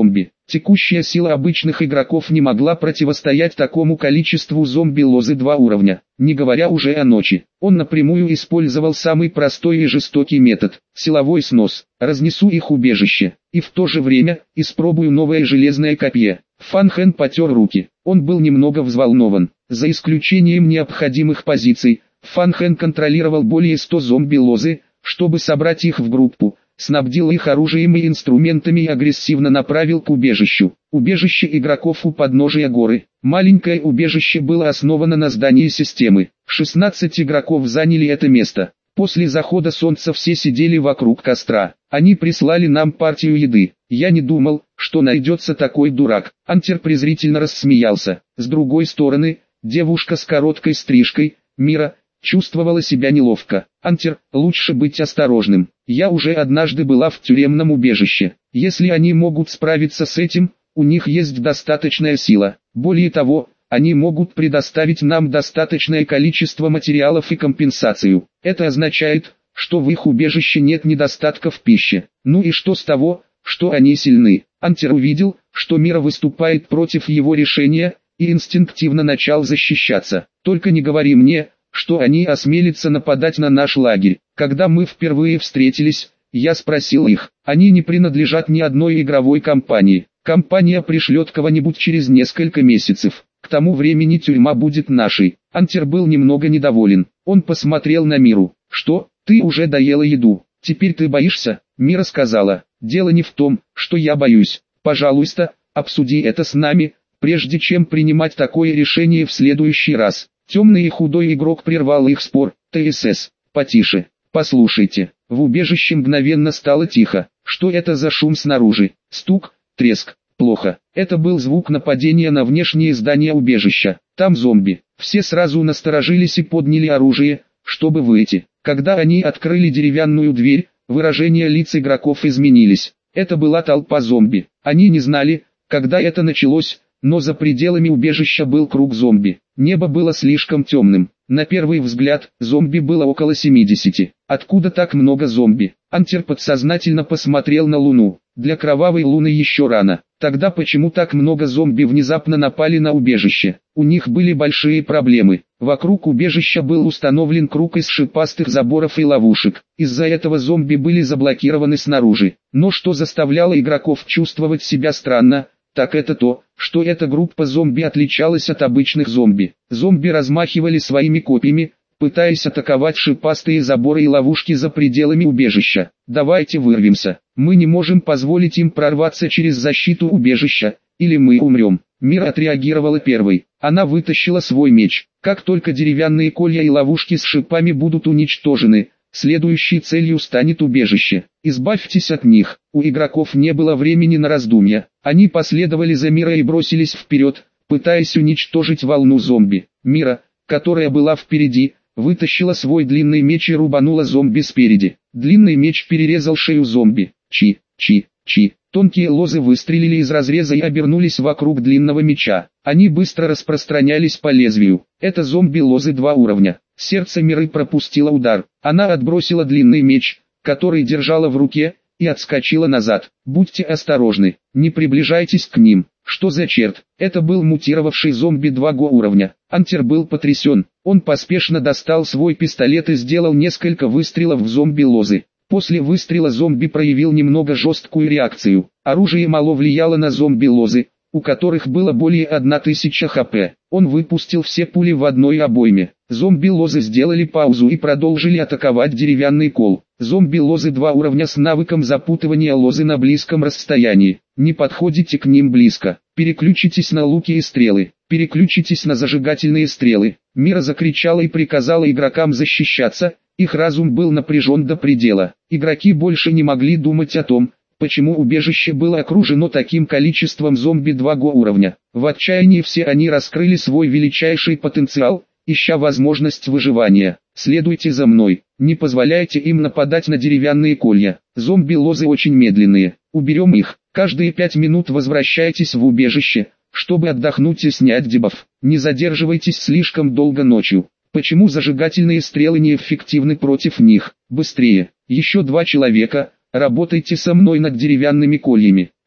Текущая сила обычных игроков не могла противостоять такому количеству зомби-лозы 2 уровня, не говоря уже о ночи. Он напрямую использовал самый простой и жестокий метод – силовой снос. Разнесу их убежище, и в то же время испробую новое железное копье. Фан Хэн потер руки, он был немного взволнован. За исключением необходимых позиций, Фан Хэн контролировал более 100 зомби-лозы, чтобы собрать их в группу, снабдил их оружием и инструментами и агрессивно направил к убежищу. Убежище игроков у подножия горы. Маленькое убежище было основано на здании системы. 16 игроков заняли это место. После захода солнца все сидели вокруг костра. Они прислали нам партию еды. Я не думал, что найдется такой дурак. Антер презрительно рассмеялся. С другой стороны, девушка с короткой стрижкой, Мира, чувствовала себя неловко. Антер, лучше быть осторожным. Я уже однажды была в тюремном убежище. Если они могут справиться с этим, у них есть достаточная сила. Более того, они могут предоставить нам достаточное количество материалов и компенсацию. Это означает, что в их убежище нет недостатка в пище. Ну и что с того, что они сильны? Антер увидел, что Мира выступает против его решения, и инстинктивно начал защищаться. Только не говори мне, что они осмелятся нападать на наш лагерь. Когда мы впервые встретились, я спросил их, они не принадлежат ни одной игровой компании. Компания пришлет кого-нибудь через несколько месяцев. К тому времени тюрьма будет нашей. Антер был немного недоволен. Он посмотрел на Миру. Что, ты уже доела еду? Теперь ты боишься? Мира сказала. Дело не в том, что я боюсь. Пожалуйста, обсуди это с нами, прежде чем принимать такое решение в следующий раз. Темный и худой игрок прервал их спор. ТСС, потише. Послушайте. В убежище мгновенно стало тихо. Что это за шум снаружи? Стук, треск. Плохо. Это был звук нападения на внешнее здание убежища. Там зомби. Все сразу насторожились и подняли оружие, чтобы выйти. Когда они открыли деревянную дверь, выражения лиц игроков изменились. Это была толпа зомби. Они не знали, когда это началось, но за пределами убежища был круг зомби. Небо было слишком темным. На первый взгляд, зомби было около 70. Откуда так много зомби? Антер подсознательно посмотрел на Луну. Для кровавой Луны еще рано. Тогда почему так много зомби внезапно напали на убежище? У них были большие проблемы. Вокруг убежища был установлен круг из шипастых заборов и ловушек. Из-за этого зомби были заблокированы снаружи. Но что заставляло игроков чувствовать себя странно, так это то, что эта группа зомби отличалась от обычных зомби. Зомби размахивали своими копьями, пытаясь атаковать шипастые заборы и ловушки за пределами убежища. Давайте вырвемся. Мы не можем позволить им прорваться через защиту убежища, или мы умрем. Мира отреагировала первой. Она вытащила свой меч. Как только деревянные колья и ловушки с шипами будут уничтожены, следующей целью станет убежище. Избавьтесь от них. У игроков не было времени на раздумья. Они последовали за Мирой и бросились вперед, пытаясь уничтожить волну зомби. Мира, которая была впереди, вытащила свой длинный меч и рубанула зомби спереди. Длинный меч перерезал шею зомби. Чи, чи, чи. Тонкие лозы выстрелили из разреза и обернулись вокруг длинного меча. Они быстро распространялись по лезвию. Это зомби-лозы 2 уровня. Сердце Миры пропустило удар. Она отбросила длинный меч, который держала в руке, и отскочила назад. Будьте осторожны, не приближайтесь к ним. Что за черт? Это был мутировавший зомби 2 уровня. Антер был потрясен. Он поспешно достал свой пистолет и сделал несколько выстрелов в зомби-лозы. После выстрела зомби проявил немного жесткую реакцию. Оружие мало влияло на зомби-лозы, у которых было более 1000 хп. Он выпустил все пули в одной обойме. Зомби-лозы сделали паузу и продолжили атаковать деревянный кол. Зомби-лозы 2 уровня с навыком запутывания лозы на близком расстоянии. Не подходите к ним близко. Переключитесь на луки и стрелы. Переключитесь на зажигательные стрелы. Мира закричала и приказала игрокам защищаться. Их разум был напряжен до предела. Игроки больше не могли думать о том, почему убежище было окружено таким количеством зомби 2 уровня. В отчаянии все они раскрыли свой величайший потенциал, ища возможность выживания. Следуйте за мной, не позволяйте им нападать на деревянные колья. Зомби-лозы очень медленные, уберем их. Каждые 5 минут возвращайтесь в убежище, чтобы отдохнуть и снять дебаф. Не задерживайтесь слишком долго ночью. Почему зажигательные стрелы неэффективны против них? Быстрее, еще 2 человека. Работайте со мной над деревянными кольями.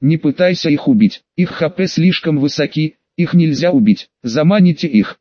Не пытайся их убить, их ХП слишком высоки, их нельзя убить. Заманите их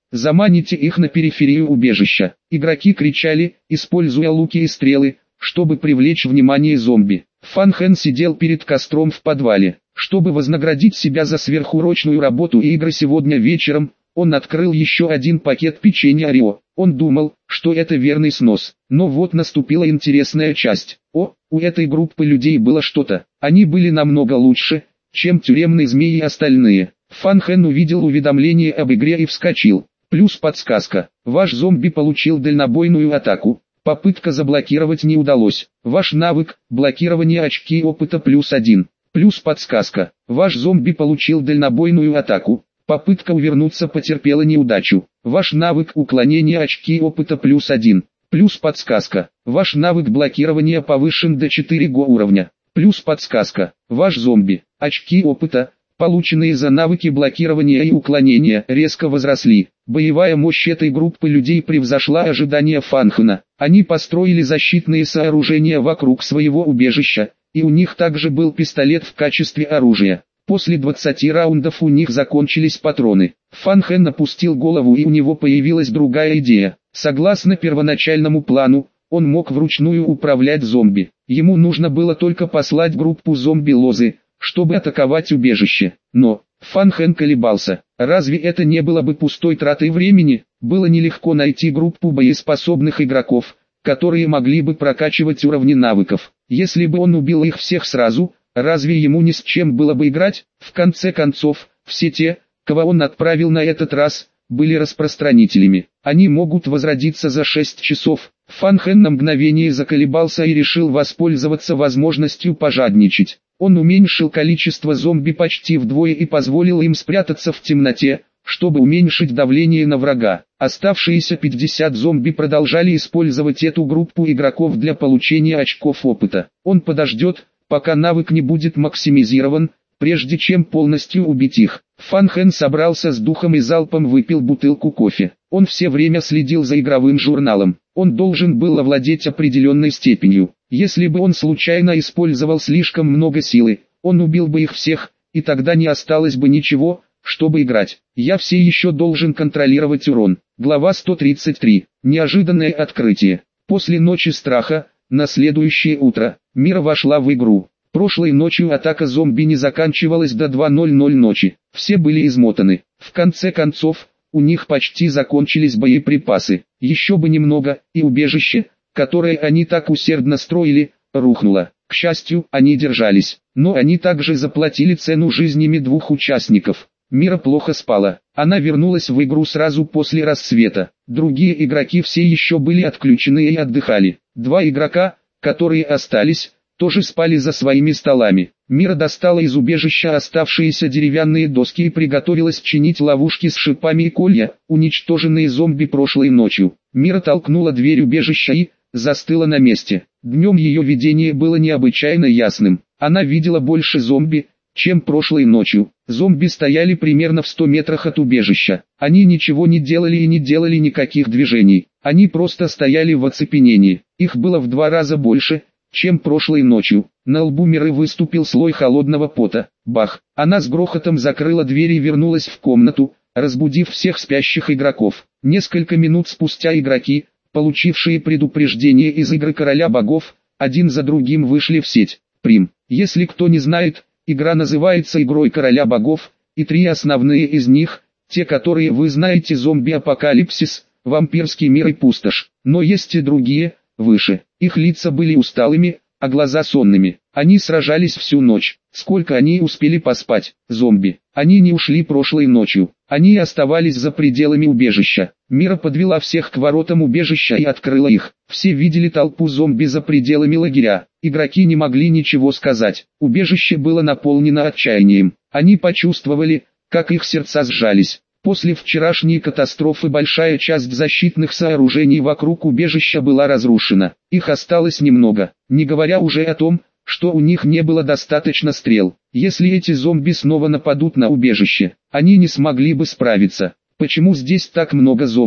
на периферию убежища. Игроки кричали, используя луки и стрелы, чтобы привлечь внимание зомби. Фан Хэн сидел перед костром в подвале. Чтобы вознаградить себя за сверхурочную работу и игры сегодня вечером, он открыл еще один пакет печенья Орео. Он думал, что это верный снос. Но вот наступила интересная часть. У этой группы людей было что-то. Они были намного лучше, чем тюремные змеи и остальные. Фан Хэн увидел уведомление об игре и вскочил. Плюс подсказка. Ваш зомби получил дальнобойную атаку. Попытка заблокировать не удалось. Ваш навык, блокирование очки опыта +1. Плюс подсказка. Ваш зомби получил дальнобойную атаку. Попытка увернуться потерпела неудачу. Ваш навык уклонения очки опыта +1. Плюс подсказка. Ваш навык блокирования повышен до 4 уровня. Плюс подсказка. Ваш зомби. Очки опыта, полученные за навыки блокирования и уклонения, резко возросли. Боевая мощь этой группы людей превзошла ожидания Фан Хэна. Они построили защитные сооружения вокруг своего убежища, и у них также был пистолет в качестве оружия. После 20 раундов у них закончились патроны. Фан Хэн опустил голову, и у него появилась другая идея. Согласно первоначальному плану, он мог вручную управлять зомби. Ему нужно было только послать группу зомби-лозы, чтобы атаковать убежище. Но Фан Хэн колебался. Разве это не было бы пустой тратой времени? Было нелегко найти группу боеспособных игроков, которые могли бы прокачивать уровни навыков. Если бы он убил их всех сразу, разве ему ни с чем было бы играть? В конце концов, все те, кого он отправил на этот раз, были распространителями. Они могут возродиться за 6 часов. Фан Хэн на мгновение заколебался и решил воспользоваться возможностью пожадничать. Он уменьшил количество зомби почти вдвое и позволил им спрятаться в темноте, чтобы уменьшить давление на врага. Оставшиеся 50 зомби продолжали использовать эту группу игроков для получения очков опыта. Он подождет, пока навык не будет максимизирован, прежде чем полностью убить их. Фан Хэн собрался с духом и залпом выпил бутылку кофе. Он все время следил за игровым журналом. Он должен был овладеть определенной степенью. Если бы он случайно использовал слишком много силы, он убил бы их всех, и тогда не осталось бы ничего, чтобы играть. Я все еще должен контролировать урон. Глава 133. Неожиданное открытие. После ночи страха, на следующее утро, Мира вошла в игру. Прошлой ночью атака зомби не заканчивалась до 2:00 ночи. Все были измотаны. В конце концов, у них почти закончились боеприпасы. Еще бы немного, и убежище, которое они так усердно строили, рухнуло. К счастью, они держались. Но они также заплатили цену жизнями двух участников. Мира плохо спала. Она вернулась в игру сразу после рассвета. Другие игроки все еще были отключены и отдыхали. Два игрока, которые остались, тоже спали за своими столами. Мира достала из убежища оставшиеся деревянные доски и приготовилась чинить ловушки с шипами и колья, уничтоженные зомби прошлой ночью. Мира толкнула дверь убежища и застыла на месте. Днем ее видение было необычайно ясным. Она видела больше зомби, чем прошлой ночью. Зомби стояли примерно в 100 метрах от убежища. Они ничего не делали и не делали никаких движений. Они просто стояли в оцепенении. Их было в 2 раза больше, чем прошлой ночью. На лбу Миры выступил слой холодного пота. Бах! Она с грохотом закрыла дверь и вернулась в комнату, разбудив всех спящих игроков. Несколько минут спустя игроки, получившие предупреждение из игры Короля Богов, один за другим вышли в сеть. Прим. Если кто не знает, игра называется игрой Короля Богов, и 3 основные из них, те которые вы знаете: зомби-апокалипсис, вампирский мир и пустошь. Но есть и другие, выше. Их лица были усталыми, а глаза сонными. Они сражались всю ночь. Сколько они успели поспать? Зомби. Они не ушли прошлой ночью. Они оставались за пределами убежища. Мира подвела всех к воротам убежища и открыла их. Все видели толпу зомби за пределами лагеря. Игроки не могли ничего сказать. Убежище было наполнено отчаянием. Они почувствовали, как их сердца сжались. После вчерашней катастрофы большая часть защитных сооружений вокруг убежища была разрушена. Их осталось немного, не говоря уже о том, что у них не было достаточно стрел. Если эти зомби снова нападут на убежище, они не смогли бы справиться. Почему здесь так много зомби?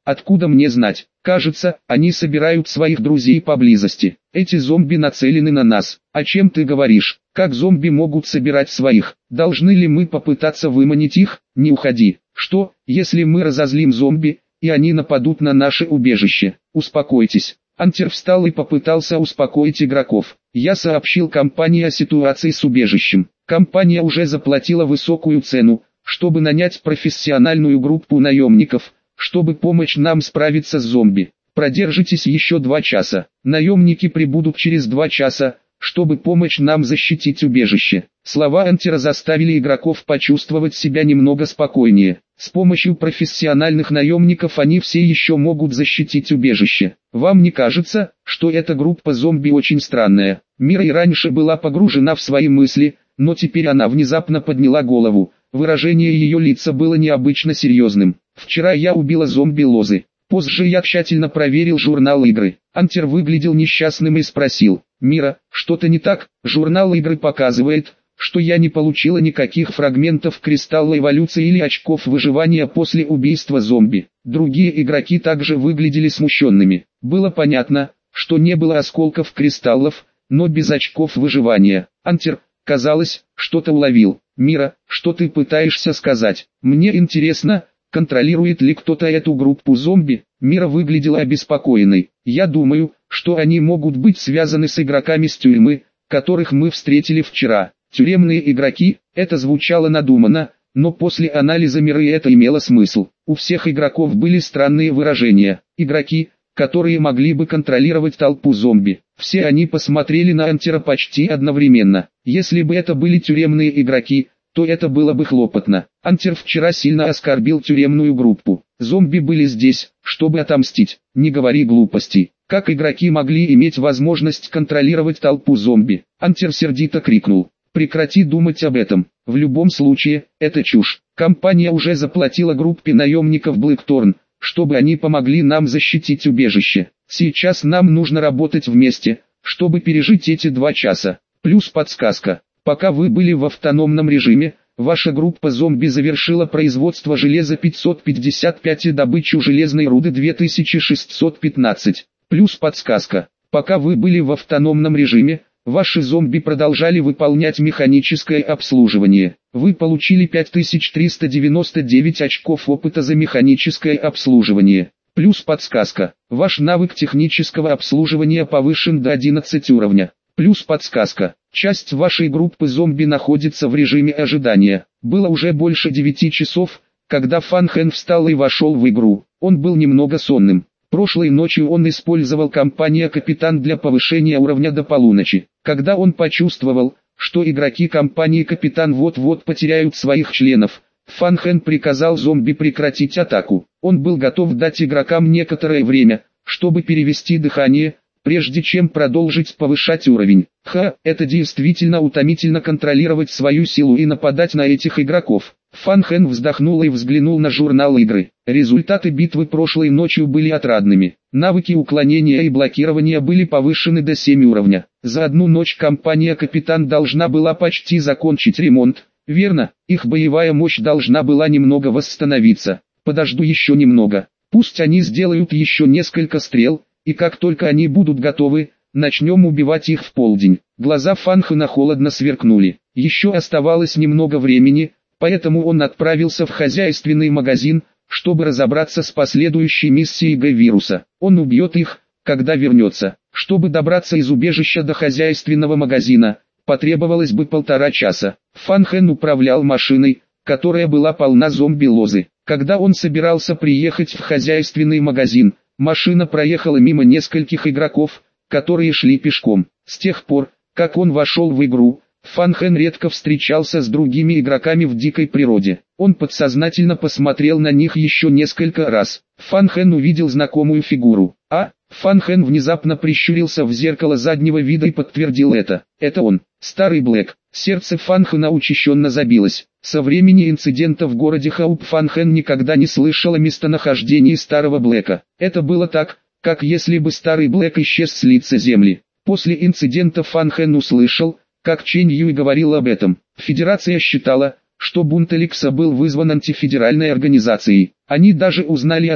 Откуда мне знать? Кажется, они собирают своих друзей поблизости. Эти зомби нацелены на нас. О чем ты говоришь? Как зомби могут собирать своих? Должны ли мы попытаться выманить их? Не уходи. Что, если мы разозлим зомби, и они нападут на наше убежище? Успокойтесь. Антер встал и попытался успокоить игроков. Я сообщил компании о ситуации с убежищем. Компания уже заплатила высокую цену, чтобы нанять профессиональную группу наемников, чтобы помочь нам справиться с зомби. Продержитесь еще 2 часа. Наемники прибудут через 2 часа, чтобы помочь нам защитить убежище. Слова Антера заставили игроков почувствовать себя немного спокойнее. С помощью профессиональных наемников они все еще могут защитить убежище. Вам не кажется, что эта группа зомби очень странная? Мира и раньше была погружена в свои мысли, но теперь она внезапно подняла голову. Выражение ее лица было необычно серьезным. Вчера я убила зомби-лозы. Позже я тщательно проверил журнал игры. Антер выглядел несчастным и спросил: «Мира, что-то не так?» Журнал игры показывает, что я не получила никаких фрагментов кристалла эволюции или очков выживания после убийства зомби. Другие игроки также выглядели смущенными. Было понятно, что не было осколков кристаллов, но без очков выживания. Антер, казалось, что-то уловил. «Мира, что ты пытаешься сказать? Мне интересно, контролирует ли кто-то эту группу зомби?» Мира выглядела обеспокоенной. «Я думаю, что они могут быть связаны с игроками с тюрьмы, которых мы встретили вчера». Тюремные игроки, это звучало надуманно, но после анализа Миры это имело смысл. У всех игроков были странные выражения. Игроки, которые могли бы контролировать толпу зомби. Все они посмотрели на Антера почти одновременно. Если бы это были тюремные игроки, то это было бы хлопотно. Антер вчера сильно оскорбил тюремную группу. Зомби были здесь, чтобы отомстить. Не говори глупостей. Как игроки могли иметь возможность контролировать толпу зомби? Антер сердито крикнул: «Прекрати думать об этом. В любом случае, это чушь. Компания уже заплатила группе наемников Блэкторн, чтобы они помогли нам защитить убежище. Сейчас нам нужно работать вместе, чтобы пережить эти 2 часа. Плюс подсказка. Пока вы были в автономном режиме, ваша группа зомби завершила производство железа 555 и добычу железной руды 2615. Плюс подсказка. Пока вы были в автономном режиме, ваши зомби продолжали выполнять механическое обслуживание. Вы получили 5399 очков опыта за механическое обслуживание. Плюс подсказка. Ваш навык технического обслуживания повышен до 11 уровня. Плюс подсказка. Часть вашей группы зомби находится в режиме ожидания. Было уже больше 9 часов, когда Фан Хэн встал и вошел в игру. Он был немного сонным. Прошлой ночью он использовал компания Капитан для повышения уровня до полуночи. Когда он почувствовал, что игроки компании Капитан вот-вот потеряют своих членов, Фан Хэн приказал зомби прекратить атаку. Он был готов дать игрокам некоторое время, чтобы перевести дыхание, прежде чем продолжить повышать уровень. Это действительно утомительно контролировать свою силу и нападать на этих игроков. Фан Хэн вздохнул и взглянул на журнал игры. Результаты битвы прошлой ночью были отрадными. Навыки уклонения и блокирования были повышены до 7 уровня. За одну ночь компания Капитан должна была почти закончить ремонт. Верно, их боевая мощь должна была немного восстановиться. Подожду еще немного. Пусть они сделают еще несколько стрел, и как только они будут готовы, начнем убивать их в полдень. Глаза Фан Хэна холодно сверкнули. Еще оставалось немного времени, поэтому он отправился в хозяйственный магазин, чтобы разобраться с последующей миссией Г-вируса. Он убьет их, когда вернется. Чтобы добраться из убежища до хозяйственного магазина, потребовалось бы 1,5 часа. Фан Хэн управлял машиной, которая была полна зомби-лозы. Когда он собирался приехать в хозяйственный магазин, машина проехала мимо нескольких игроков, которые шли пешком. С тех пор, как он вошел в игру, Фан Хэн редко встречался с другими игроками в дикой природе. Он подсознательно посмотрел на них еще несколько раз. Фан Хэн увидел знакомую фигуру. Фан Хэн внезапно прищурился в зеркало заднего вида и подтвердил это. Это он, старый Блэк. Сердце Фан Хэна учащенно забилось. Со времени инцидента в городе Хауп Фан Хэн никогда не слышал о местонахождении старого Блэка. Это было так, как если бы старый Блэк исчез с лица земли. После инцидента Фан Хэн услышал, как Чэнь Юй говорил об этом. Федерация считала, что бунт Эликса был вызван антифедеральной организацией. Они даже узнали о том,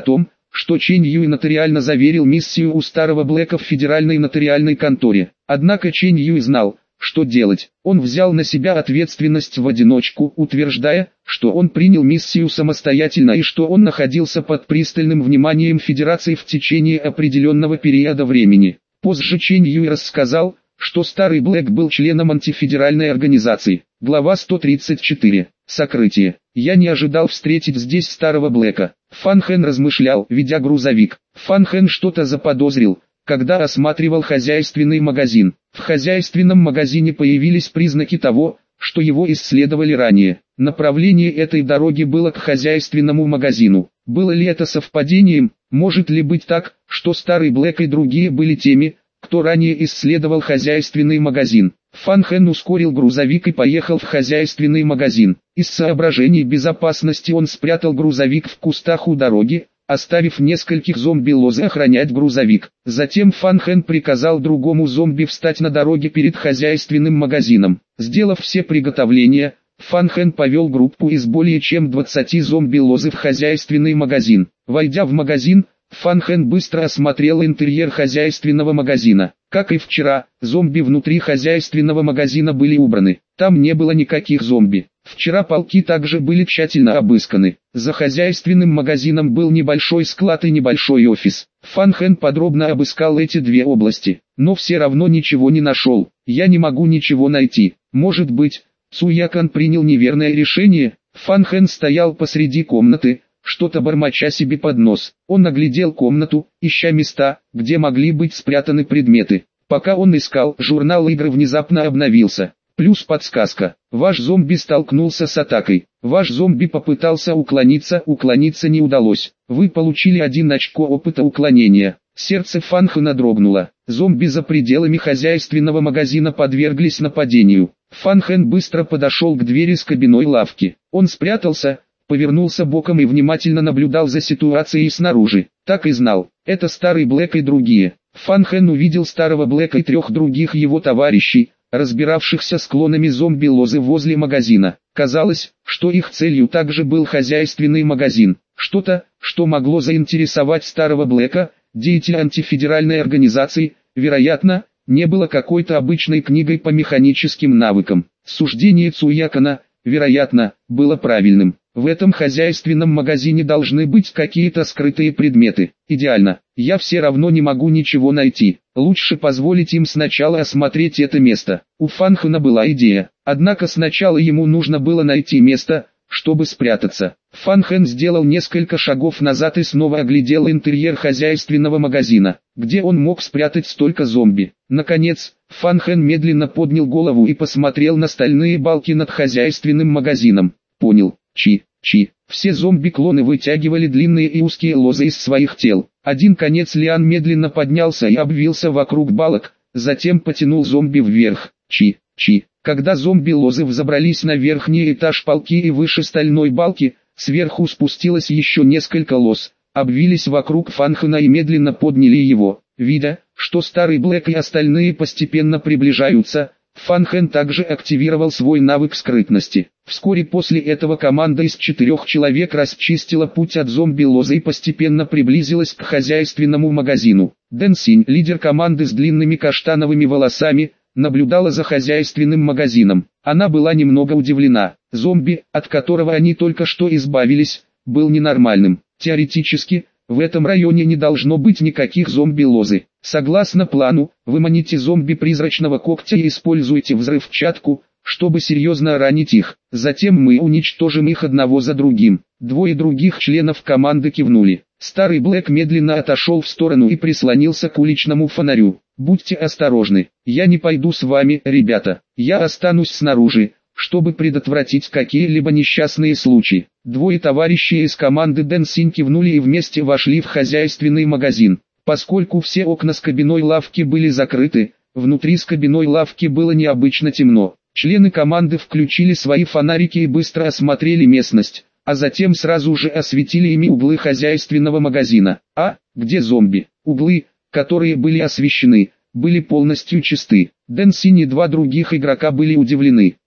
что Чэнь Юй нотариально заверил миссию у старого Блэка в федеральной нотариальной конторе. Однако Чэнь Юй знал, что делать. Он взял на себя ответственность в одиночку, утверждая, что он принял миссию самостоятельно и что он находился под пристальным вниманием Федерации в течение определенного периода времени. Позже Чэнь Юй рассказал, что старый Блэк был членом антифедеральной организации. Глава 134. Сокрытие. Я не ожидал встретить здесь старого Блэка. Фан Хэн размышлял, ведя грузовик. Фан Хэн что-то заподозрил, когда осматривал хозяйственный магазин. В хозяйственном магазине появились признаки того, что его исследовали ранее. Направление этой дороги было к хозяйственному магазину. Было ли это совпадением? Может ли быть так, что старый Блэк и другие были теми, кто ранее исследовал хозяйственный магазин? Фан Хэн ускорил грузовик и поехал в хозяйственный магазин. Из соображений безопасности он спрятал грузовик в кустах у дороги, оставив нескольких зомби-лозы охранять грузовик. Затем Фан Хэн приказал другому зомби встать на дороге перед хозяйственным магазином. Сделав все приготовления, Фан Хэн повел группу из более чем 20 зомби-лозы в хозяйственный магазин. Войдя в магазин, Фан Хэн быстро осмотрел интерьер хозяйственного магазина. Как и вчера, зомби внутри хозяйственного магазина были убраны. Там не было никаких зомби. Вчера полки также были тщательно обысканы. За хозяйственным магазином был небольшой склад и небольшой офис. Фан Хэн подробно обыскал эти две области, но все равно ничего не нашел. Я не могу ничего найти. Может быть, Цуякан принял неверное решение? Фан Хэн стоял посреди комнаты, что-то бормоча себе под нос. Он оглядел комнату, ища места, где могли быть спрятаны предметы. Пока он искал, журнал игры внезапно обновился. Плюс подсказка. Ваш зомби столкнулся с атакой. Ваш зомби попытался уклониться не удалось. Вы получили 1 очко опыта уклонения. Сердце Фан Хэна дрогнуло. Зомби за пределами хозяйственного магазина подверглись нападению. Фан Хэн быстро подошел к двери с кабиной лавки. Он спрятался, повернулся боком и внимательно наблюдал за ситуацией снаружи. Так и знал, это старый Блэк и другие. Фан Хэн увидел старого Блэка и 3 других его товарищей, разбиравшихся с клонами зомби-лозы возле магазина. Казалось, что их целью также был хозяйственный магазин. Что-то, что могло заинтересовать старого Блэка, деятеля антифедеральной организации, вероятно, не было какой-то обычной книгой по механическим навыкам. Суждение Цуякана, вероятно, было правильным. В этом хозяйственном магазине должны быть какие-то скрытые предметы. Идеально. Я все равно не могу ничего найти. Лучше позволить им сначала осмотреть это место. У Фан Хэна была идея. Однако сначала ему нужно было найти место, чтобы спрятаться. Фан Хэн сделал несколько шагов назад и снова оглядел интерьер хозяйственного магазина, где он мог спрятать столько зомби. Наконец, Фан Хэн медленно поднял голову и посмотрел на стальные балки над хозяйственным магазином. Понял. Чи. Все зомби-клоны вытягивали длинные и узкие лозы из своих тел. Один конец лиан медленно поднялся и обвился вокруг балок, затем потянул зомби вверх. Чи. Когда зомби-лозы взобрались на верхний этаж полки и выше стальной балки, сверху спустилось еще несколько лоз, обвились вокруг Фан Хэна и медленно подняли его. Видя, что старый Блэк и остальные постепенно приближаются, Фан Хэн также активировал свой навык скрытности. Вскоре после этого команда из 4 человек расчистила путь от зомби-лозы и постепенно приблизилась к хозяйственному магазину. Дэн Синь, лидер команды с длинными каштановыми волосами, наблюдала за хозяйственным магазином. Она была немного удивлена. Зомби, от которого они только что избавились, был ненормальным. Теоретически, в этом районе не должно быть никаких зомби-лозы. Согласно плану, выманите зомби призрачного когтя и используйте взрывчатку, чтобы серьезно ранить их. Затем мы уничтожим их одного за другим. 2 других членов команды кивнули. Старый Блэк медленно отошел в сторону и прислонился к уличному фонарю. Будьте осторожны. Я не пойду с вами, ребята. Я останусь снаружи, чтобы предотвратить какие-либо несчастные случаи. 2 товарищей из команды Дэн Синь кивнули и вместе вошли в хозяйственный магазин. Поскольку все окна с кабиной лавки были закрыты, внутри с кабиной лавки было необычно темно. Члены команды включили свои фонарики и быстро осмотрели местность, а затем сразу же осветили ими углы хозяйственного магазина. Где зомби? Углы, которые были освещены, были полностью чисты. Дэн Синь и 2 других игрока были удивлены.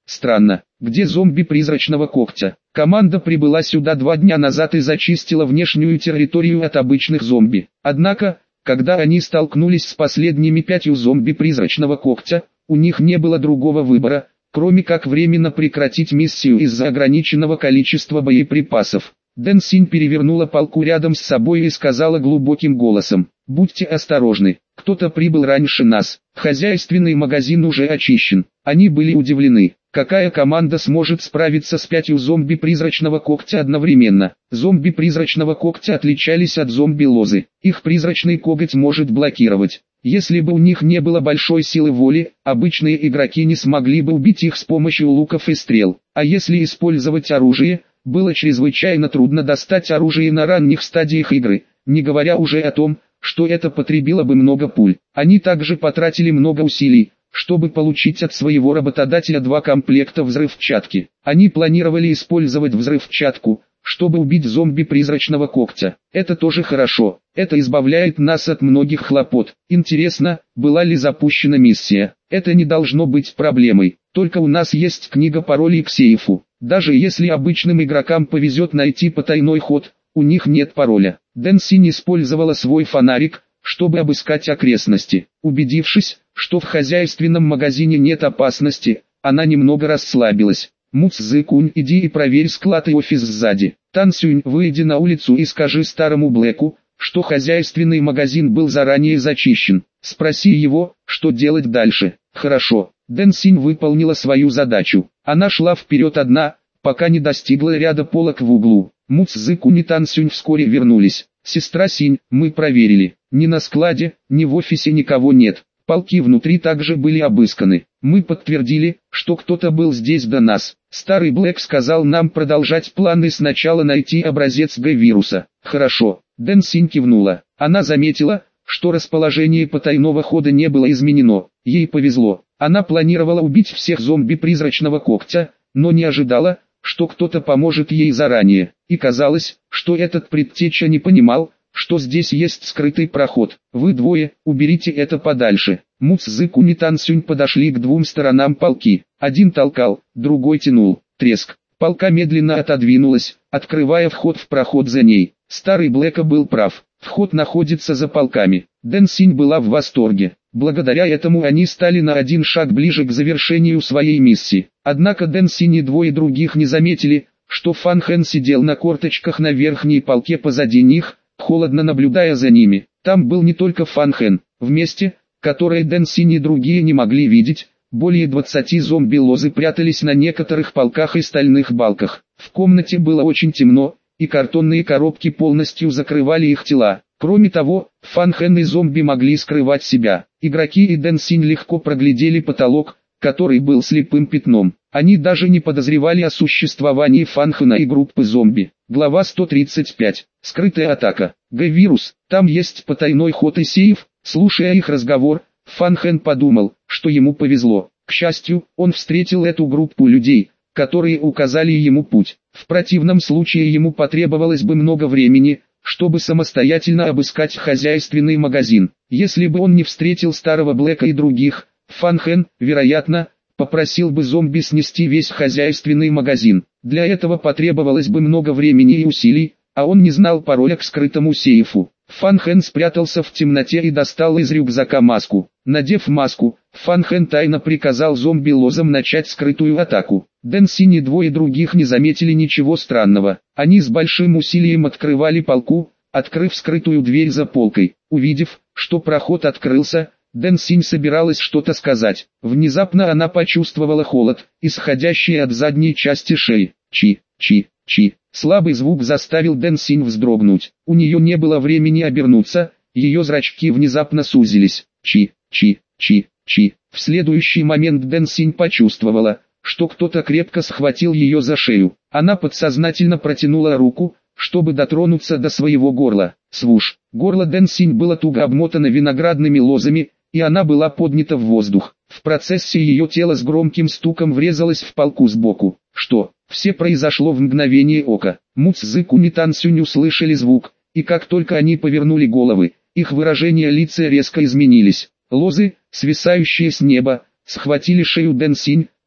Странно, где зомби призрачного когтя? Команда прибыла сюда 2 дня назад и зачистила внешнюю территорию от обычных зомби. Однако, когда они столкнулись с последними 5 зомби призрачного когтя, у них не было другого выбора, кроме как временно прекратить миссию из-за ограниченного количества боеприпасов. Дэн Синь перевернула палку рядом с собой и сказала глубоким голосом: «Будьте осторожны, кто-то прибыл раньше нас, хозяйственный магазин уже очищен». Они были удивлены, какая команда сможет справиться с 5 зомби призрачного когтя одновременно. Зомби призрачного когтя отличались от зомби-лозы, их призрачный коготь может блокировать. Если бы у них не было большой силы воли, обычные игроки не смогли бы убить их с помощью луков и стрел. А если использовать оружие, было чрезвычайно трудно достать оружие на ранних стадиях игры, не говоря уже о том, что это потребило бы много пуль. Они также потратили много усилий, чтобы получить от своего работодателя 2 комплекта взрывчатки. Они планировали использовать взрывчатку, чтобы убить зомби призрачного когтя. Это тоже хорошо, это избавляет нас от многих хлопот. Интересно, была ли запущена миссия? Это не должно быть проблемой, только у нас есть книга паролей к сейфу. Даже если обычным игрокам повезет найти потайной ход, у них нет пароля. Дэн Синь использовала свой фонарик, чтобы обыскать окрестности. Убедившись, что в хозяйственном магазине нет опасности, она немного расслабилась. «Муцзы-кунь, иди и проверь склад и офис сзади. Тансюнь, выйди на улицу и скажи старому Блэку, что хозяйственный магазин был заранее зачищен. Спроси его, что делать дальше». «Хорошо». Дэн Синь выполнила свою задачу. Она шла вперед одна, пока не достигла ряда полок в углу. Муцзы-кунь и Тансюнь вскоре вернулись. «Сестра Синь, мы проверили. Ни на складе, ни в офисе никого нет. Полки внутри также были обысканы. Мы подтвердили, что кто-то был здесь до нас. Старый Блэк сказал нам продолжать планы, сначала найти образец Г-вируса». «Хорошо». Дэн Синь кивнула. Она заметила, что расположение потайного хода не было изменено. Ей повезло. Она планировала убить всех зомби призрачного когтя, но не ожидала, что кто-то поможет ей заранее. И казалось, что этот предтеча не понимал, что здесь есть скрытый проход. «Вы двое, уберите это подальше». Муцзы-кунь и Тансюнь подошли к 2 сторонам полки. Один толкал, другой тянул. Треск. Полка медленно отодвинулась, открывая вход в проход за ней. Старый Блэка был прав. Вход находится за полками. Дэн Синь была в восторге. Благодаря этому они стали на 1 шаг ближе к завершению своей миссии. Однако Дэн Синь и 2 других не заметили, что Фан Хэн сидел на корточках на верхней полке позади них, холодно наблюдая за ними. Там был не только Фан Хэн. В месте, которое Дэн Синь и другие не могли видеть, более 20 зомби-лозы прятались на некоторых полках и стальных балках. В комнате было очень темно, и картонные коробки полностью закрывали их тела. Кроме того, Фан Хэн и зомби могли скрывать себя. Игроки и Дэн Синь легко проглядели потолок, который был слепым пятном. Они даже не подозревали о существовании Фан Хэна и группы зомби. Глава 135. Скрытая атака. Г-вирус. Там есть потайной ход и сейф. Слушая их разговор, Фан Хэн подумал, что ему повезло. К счастью, он встретил эту группу людей, которые указали ему путь. В противном случае ему потребовалось бы много времени, чтобы самостоятельно обыскать хозяйственный магазин. Если бы он не встретил старого Блэка и других, Фан Хэн, вероятно, попросил бы зомби снести весь хозяйственный магазин. Для этого потребовалось бы много времени и усилий, а он не знал пароля к скрытому сейфу. Фан Хэн спрятался в темноте и достал из рюкзака маску. Надев маску, Фан Хэн тайно приказал зомби-лозам начать скрытую атаку. Дэн Синь и 2 других не заметили ничего странного. Они с большим усилием открывали полку, открыв скрытую дверь за полкой. Увидев, что проход открылся, Дэн Синь собиралась что-то сказать. Внезапно она почувствовала холод, исходящий от задней части шеи. Чи. Слабый звук заставил Дэн Синь вздрогнуть. У нее не было времени обернуться, ее зрачки внезапно сузились. Чи. В следующий момент Дэн Синь почувствовала, что кто-то крепко схватил ее за шею. Она подсознательно протянула руку, чтобы дотронуться до своего горла. Свуш. Горло Дэн Синь было туго обмотано виноградными лозами, и она была поднята в воздух. В процессе ее тело с громким стуком врезалось в полку сбоку. Что? Все произошло в мгновение ока. Муцзы-кунь и Тансюнь услышали звук, и как только они повернули головы, их выражения лица резко изменились. Лозы, свисающие с неба, схватили шею Дэн Синь,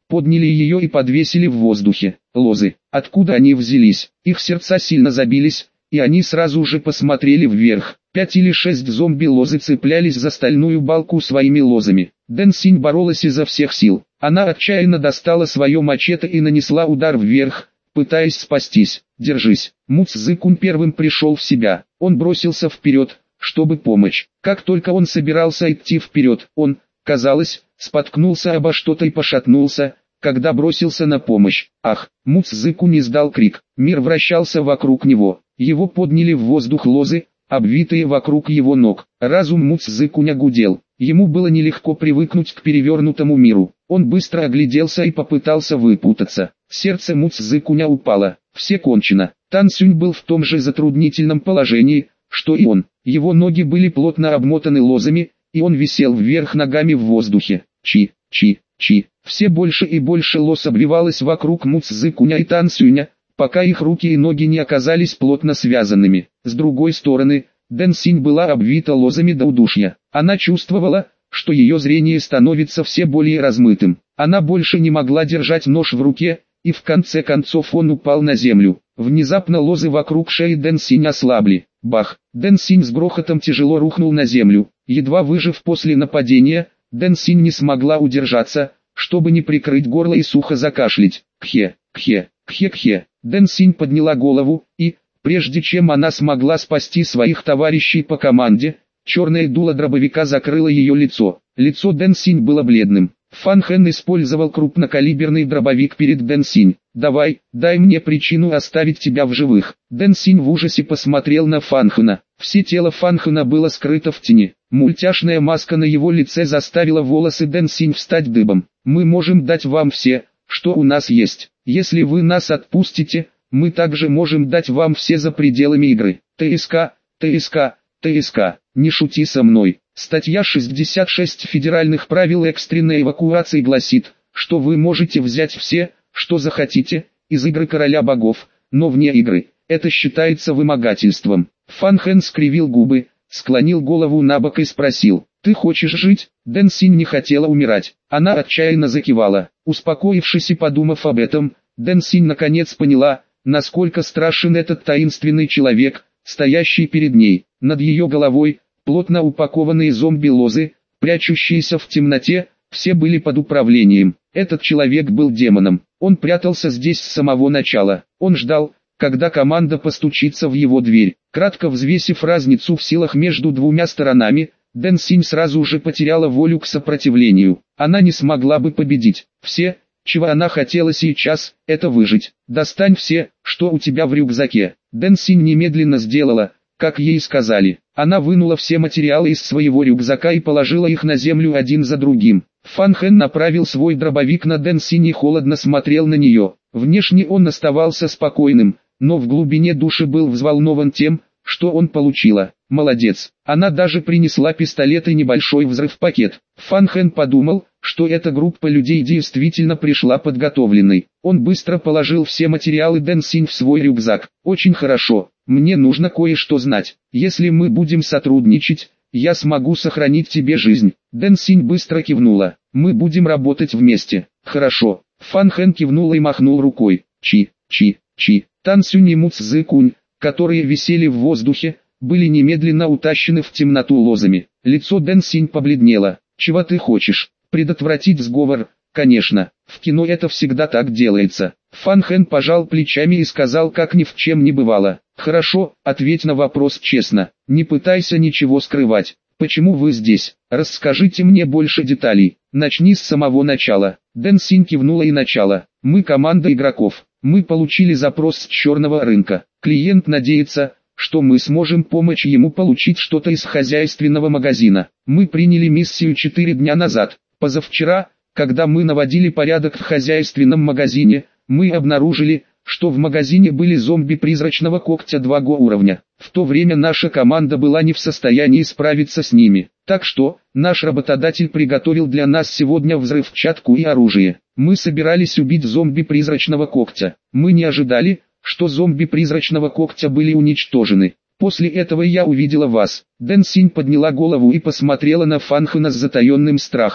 подняли ее и подвесили в воздухе. Лозы, откуда они взялись? Их сердца сильно забились, и они сразу же посмотрели вверх. 5 или 6 зомби-лозы цеплялись за стальную балку своими лозами. Дэн Синь боролась изо всех сил. Она отчаянно достала свое мачете и нанесла удар вверх, пытаясь спастись. «Держись!» Му Цзыкун первым пришел в себя. Он бросился вперед, чтобы помочь. Как только он собирался идти вперед, он, казалось, споткнулся обо что-то и пошатнулся, когда бросился на помощь. Ах! Му Цзыкун издал крик. Мир вращался вокруг него. Его подняли в воздух лозы, обвитые вокруг его ног. Разум Му Цзыкуня гудел. Ему было нелегко привыкнуть к перевернутому миру. Он быстро огляделся и попытался выпутаться. Сердце Му Цзыкуня упало. Все кончено. Тан Сюнь был в том же затруднительном положении, что и он. Его ноги были плотно обмотаны лозами, и он висел вверх ногами в воздухе. Чи, чи, чи. Все больше и больше лоз обвивалось вокруг Му Цзыкуня и Тан Сюня, пока их руки и ноги не оказались плотно связанными. С другой стороны, Дэн Синь была обвита лозами до удушья. Она чувствовала, что ее зрение становится все более размытым. Она больше не могла держать нож в руке, и в конце концов он упал на землю. Внезапно лозы вокруг шеи Дэн Синь ослабли. Бах! Дэн Синь с грохотом тяжело рухнул на землю. Едва выжив после нападения, Дэн Синь не смогла удержаться, чтобы не прикрыть горло и сухо закашлять. Кхе, кхе, кхе-кхе. Дэн Синь подняла голову, и, прежде чем она смогла спасти своих товарищей по команде, черное дуло дробовика закрыло ее лицо. Лицо Дэн Синь было бледным. Фан Хэн использовал крупнокалиберный дробовик перед Дэн Синь. «Давай, дай мне причину оставить тебя в живых». Дэн Синь в ужасе посмотрел на Фан Хэна. Все тело Фан Хэна было скрыто в тени. Мультяшная маска на его лице заставила волосы Дэн Синь встать дыбом. «Мы можем дать вам все, что у нас есть. Если вы нас отпустите, мы также можем дать вам все за пределами игры. ТСК, ТСК, ТСК. Не шути со мной». Статья 66 Федеральных правил экстренной эвакуации гласит, что вы можете взять все, что захотите, из игры Короля Богов, но вне игры. Это считается вымогательством. Фан Хэн скривил губы, склонил голову набок и спросил: «Ты хочешь жить?» Дэн Синь не хотела умирать. Она отчаянно закивала. Успокоившись и подумав об этом, Дэн Синь наконец поняла, насколько страшен этот таинственный человек, стоящий перед ней. Над ее головой, плотно упакованные зомби-лозы, прячущиеся в темноте, все были под управлением. Этот человек был демоном. Он прятался здесь с самого начала. Он ждал, когда команда постучится в его дверь. Кратко взвесив разницу в силах между двумя сторонами, Дэн Синь сразу же потеряла волю к сопротивлению. Она не смогла бы победить. Все, чего она хотела сейчас, это выжить. «Достань все, что у тебя в рюкзаке». Дэн Синь немедленно сделала, как ей сказали. Она вынула все материалы из своего рюкзака и положила их на землю один за другим. Фан Хэн направил свой дробовик на Дэн Синь и холодно смотрел на нее. Внешне он оставался спокойным, но в глубине души был взволнован тем, что он получила. Молодец. Она даже принесла пистолет и небольшой взрыв-пакет. Фан Хэн подумал, что эта группа людей действительно пришла подготовленной. Он быстро положил все материалы Дэн Синь в свой рюкзак. «Очень хорошо. Мне нужно кое-что знать. Если мы будем сотрудничать, я смогу сохранить тебе жизнь». Дэн Синь быстро кивнула. «Мы будем работать вместе». «Хорошо». Фан Хэн кивнул и махнул рукой. Чи, чи, чи. Тан Сюнь и Му Цзыкунь, которые висели в воздухе, были немедленно утащены в темноту лозами. Лицо Дэн Синь побледнело. «Чего ты хочешь? Предотвратить сговор?» «Конечно, в кино это всегда так делается». Фан Хэн пожал плечами и сказал, как ни в чем не бывало: «Хорошо, ответь на вопрос честно, не пытайся ничего скрывать. Почему вы здесь? Расскажите мне больше деталей. Начни с самого начала». Дэн Синь кивнула и начала. «Мы команда игроков. Мы получили запрос с черного рынка. Клиент надеется, что мы сможем помочь ему получить что-то из хозяйственного магазина. Мы приняли миссию 4 дня назад. Позавчера, когда мы наводили порядок в хозяйственном магазине, мы обнаружили, что в магазине были зомби призрачного когтя 2 уровня. В то время наша команда была не в состоянии справиться с ними. Так что, наш работодатель приготовил для нас сегодня взрывчатку и оружие. Мы собирались убить зомби призрачного когтя. Мы не ожидали, что зомби призрачного когтя были уничтожены. После этого я увидела вас». Дэн Синь подняла голову и посмотрела на Фан Хэна с затаенным страхом.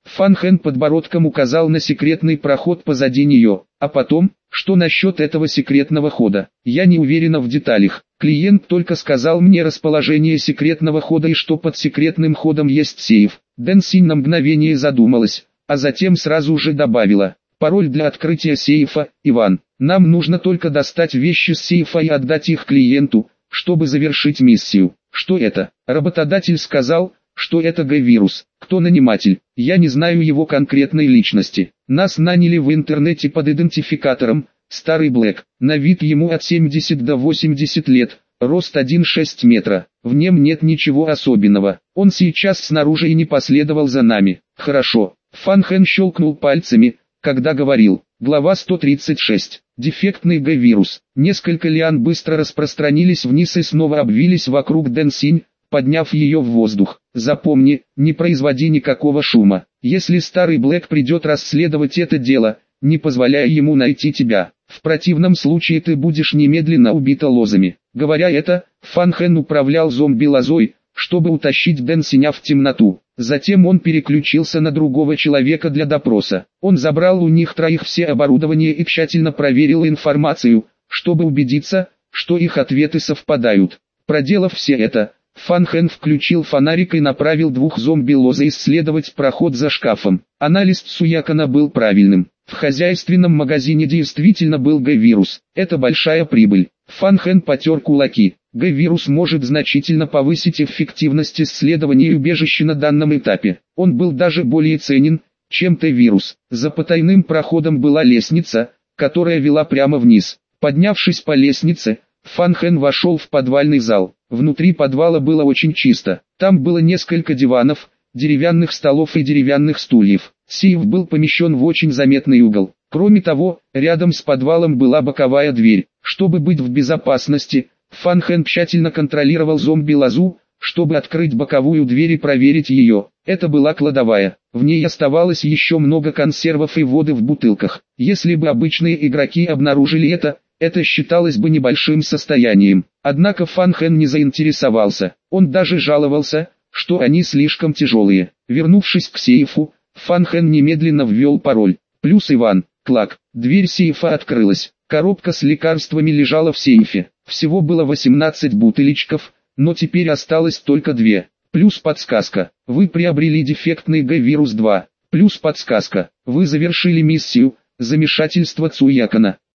Фан Хэн подбородком указал на секретный проход позади нее. А потом, что насчет этого секретного хода? Я не уверена в деталях. Клиент только сказал мне расположение секретного хода и что под секретным ходом есть сейф. Дэн Синь на мгновение задумалась, а затем сразу же добавила: пароль для открытия сейфа, Иван. Нам нужно только достать вещи с сейфа и отдать их клиенту, чтобы завершить миссию. Что это? Работодатель сказал, что это Г-вирус. Кто наниматель? Я не знаю его конкретной личности. Нас наняли в интернете под идентификатором Старый Блэк. На вид ему от 70 до 80 лет, рост 1,6 метра. В нем нет ничего особенного. Он сейчас снаружи и не последовал за нами. Хорошо. Фан Хэн щелкнул пальцами, когда говорил. Глава 136. Дефектный Г-вирус. Несколько лиан быстро распространились вниз и снова обвились вокруг Дэн Синь, подняв ее в воздух. Запомни, не производи никакого шума. Если Старый Блэк придет расследовать это дело, не позволяя ему найти тебя. В противном случае ты будешь немедленно убита лозами. Говоря это, Фан Хэн управлял зомби-лозой, чтобы утащить Дэн Синя в темноту. Затем он переключился на другого человека для допроса. Он забрал у них троих все оборудование и тщательно проверил информацию, чтобы убедиться, что их ответы совпадают. Проделав все это, Фан Хэн включил фонарик и направил двух зомби-лоза исследовать проход за шкафом. Анализ Цуякана был правильным. В хозяйственном магазине действительно был Г-вирус. Это большая прибыль. Фан Хэн потер кулаки. Г-вирус может значительно повысить эффективность исследований убежища на данном этапе. Он был даже более ценен, чем Т-вирус. За потайным проходом была лестница, которая вела прямо вниз. Поднявшись по лестнице, Фан Хэн вошел в подвальный зал. Внутри подвала было очень чисто. Там было несколько диванов, деревянных столов и деревянных стульев. Сейф был помещен в очень заметный угол. Кроме того, рядом с подвалом была боковая дверь. Чтобы быть в безопасности, Фан Хэн тщательно контролировал зомби-лозу, чтобы открыть боковую дверь и проверить ее. Это была кладовая. В ней оставалось еще много консервов и воды в бутылках. Если бы обычные игроки обнаружили это считалось бы небольшим состоянием. Однако Фан Хэн не заинтересовался. Он даже жаловался, что они слишком тяжелые. Вернувшись к сейфу, Фан Хэн немедленно ввел пароль. Плюс Иван. Клак. Дверь сейфа открылась. Коробка с лекарствами лежала в сейфе. Всего было 18 бутылечков, но теперь осталось только 2. Плюс подсказка. Вы приобрели дефектный Г-вирус 2. Плюс подсказка. Вы завершили миссию «Замешательство Цуякана».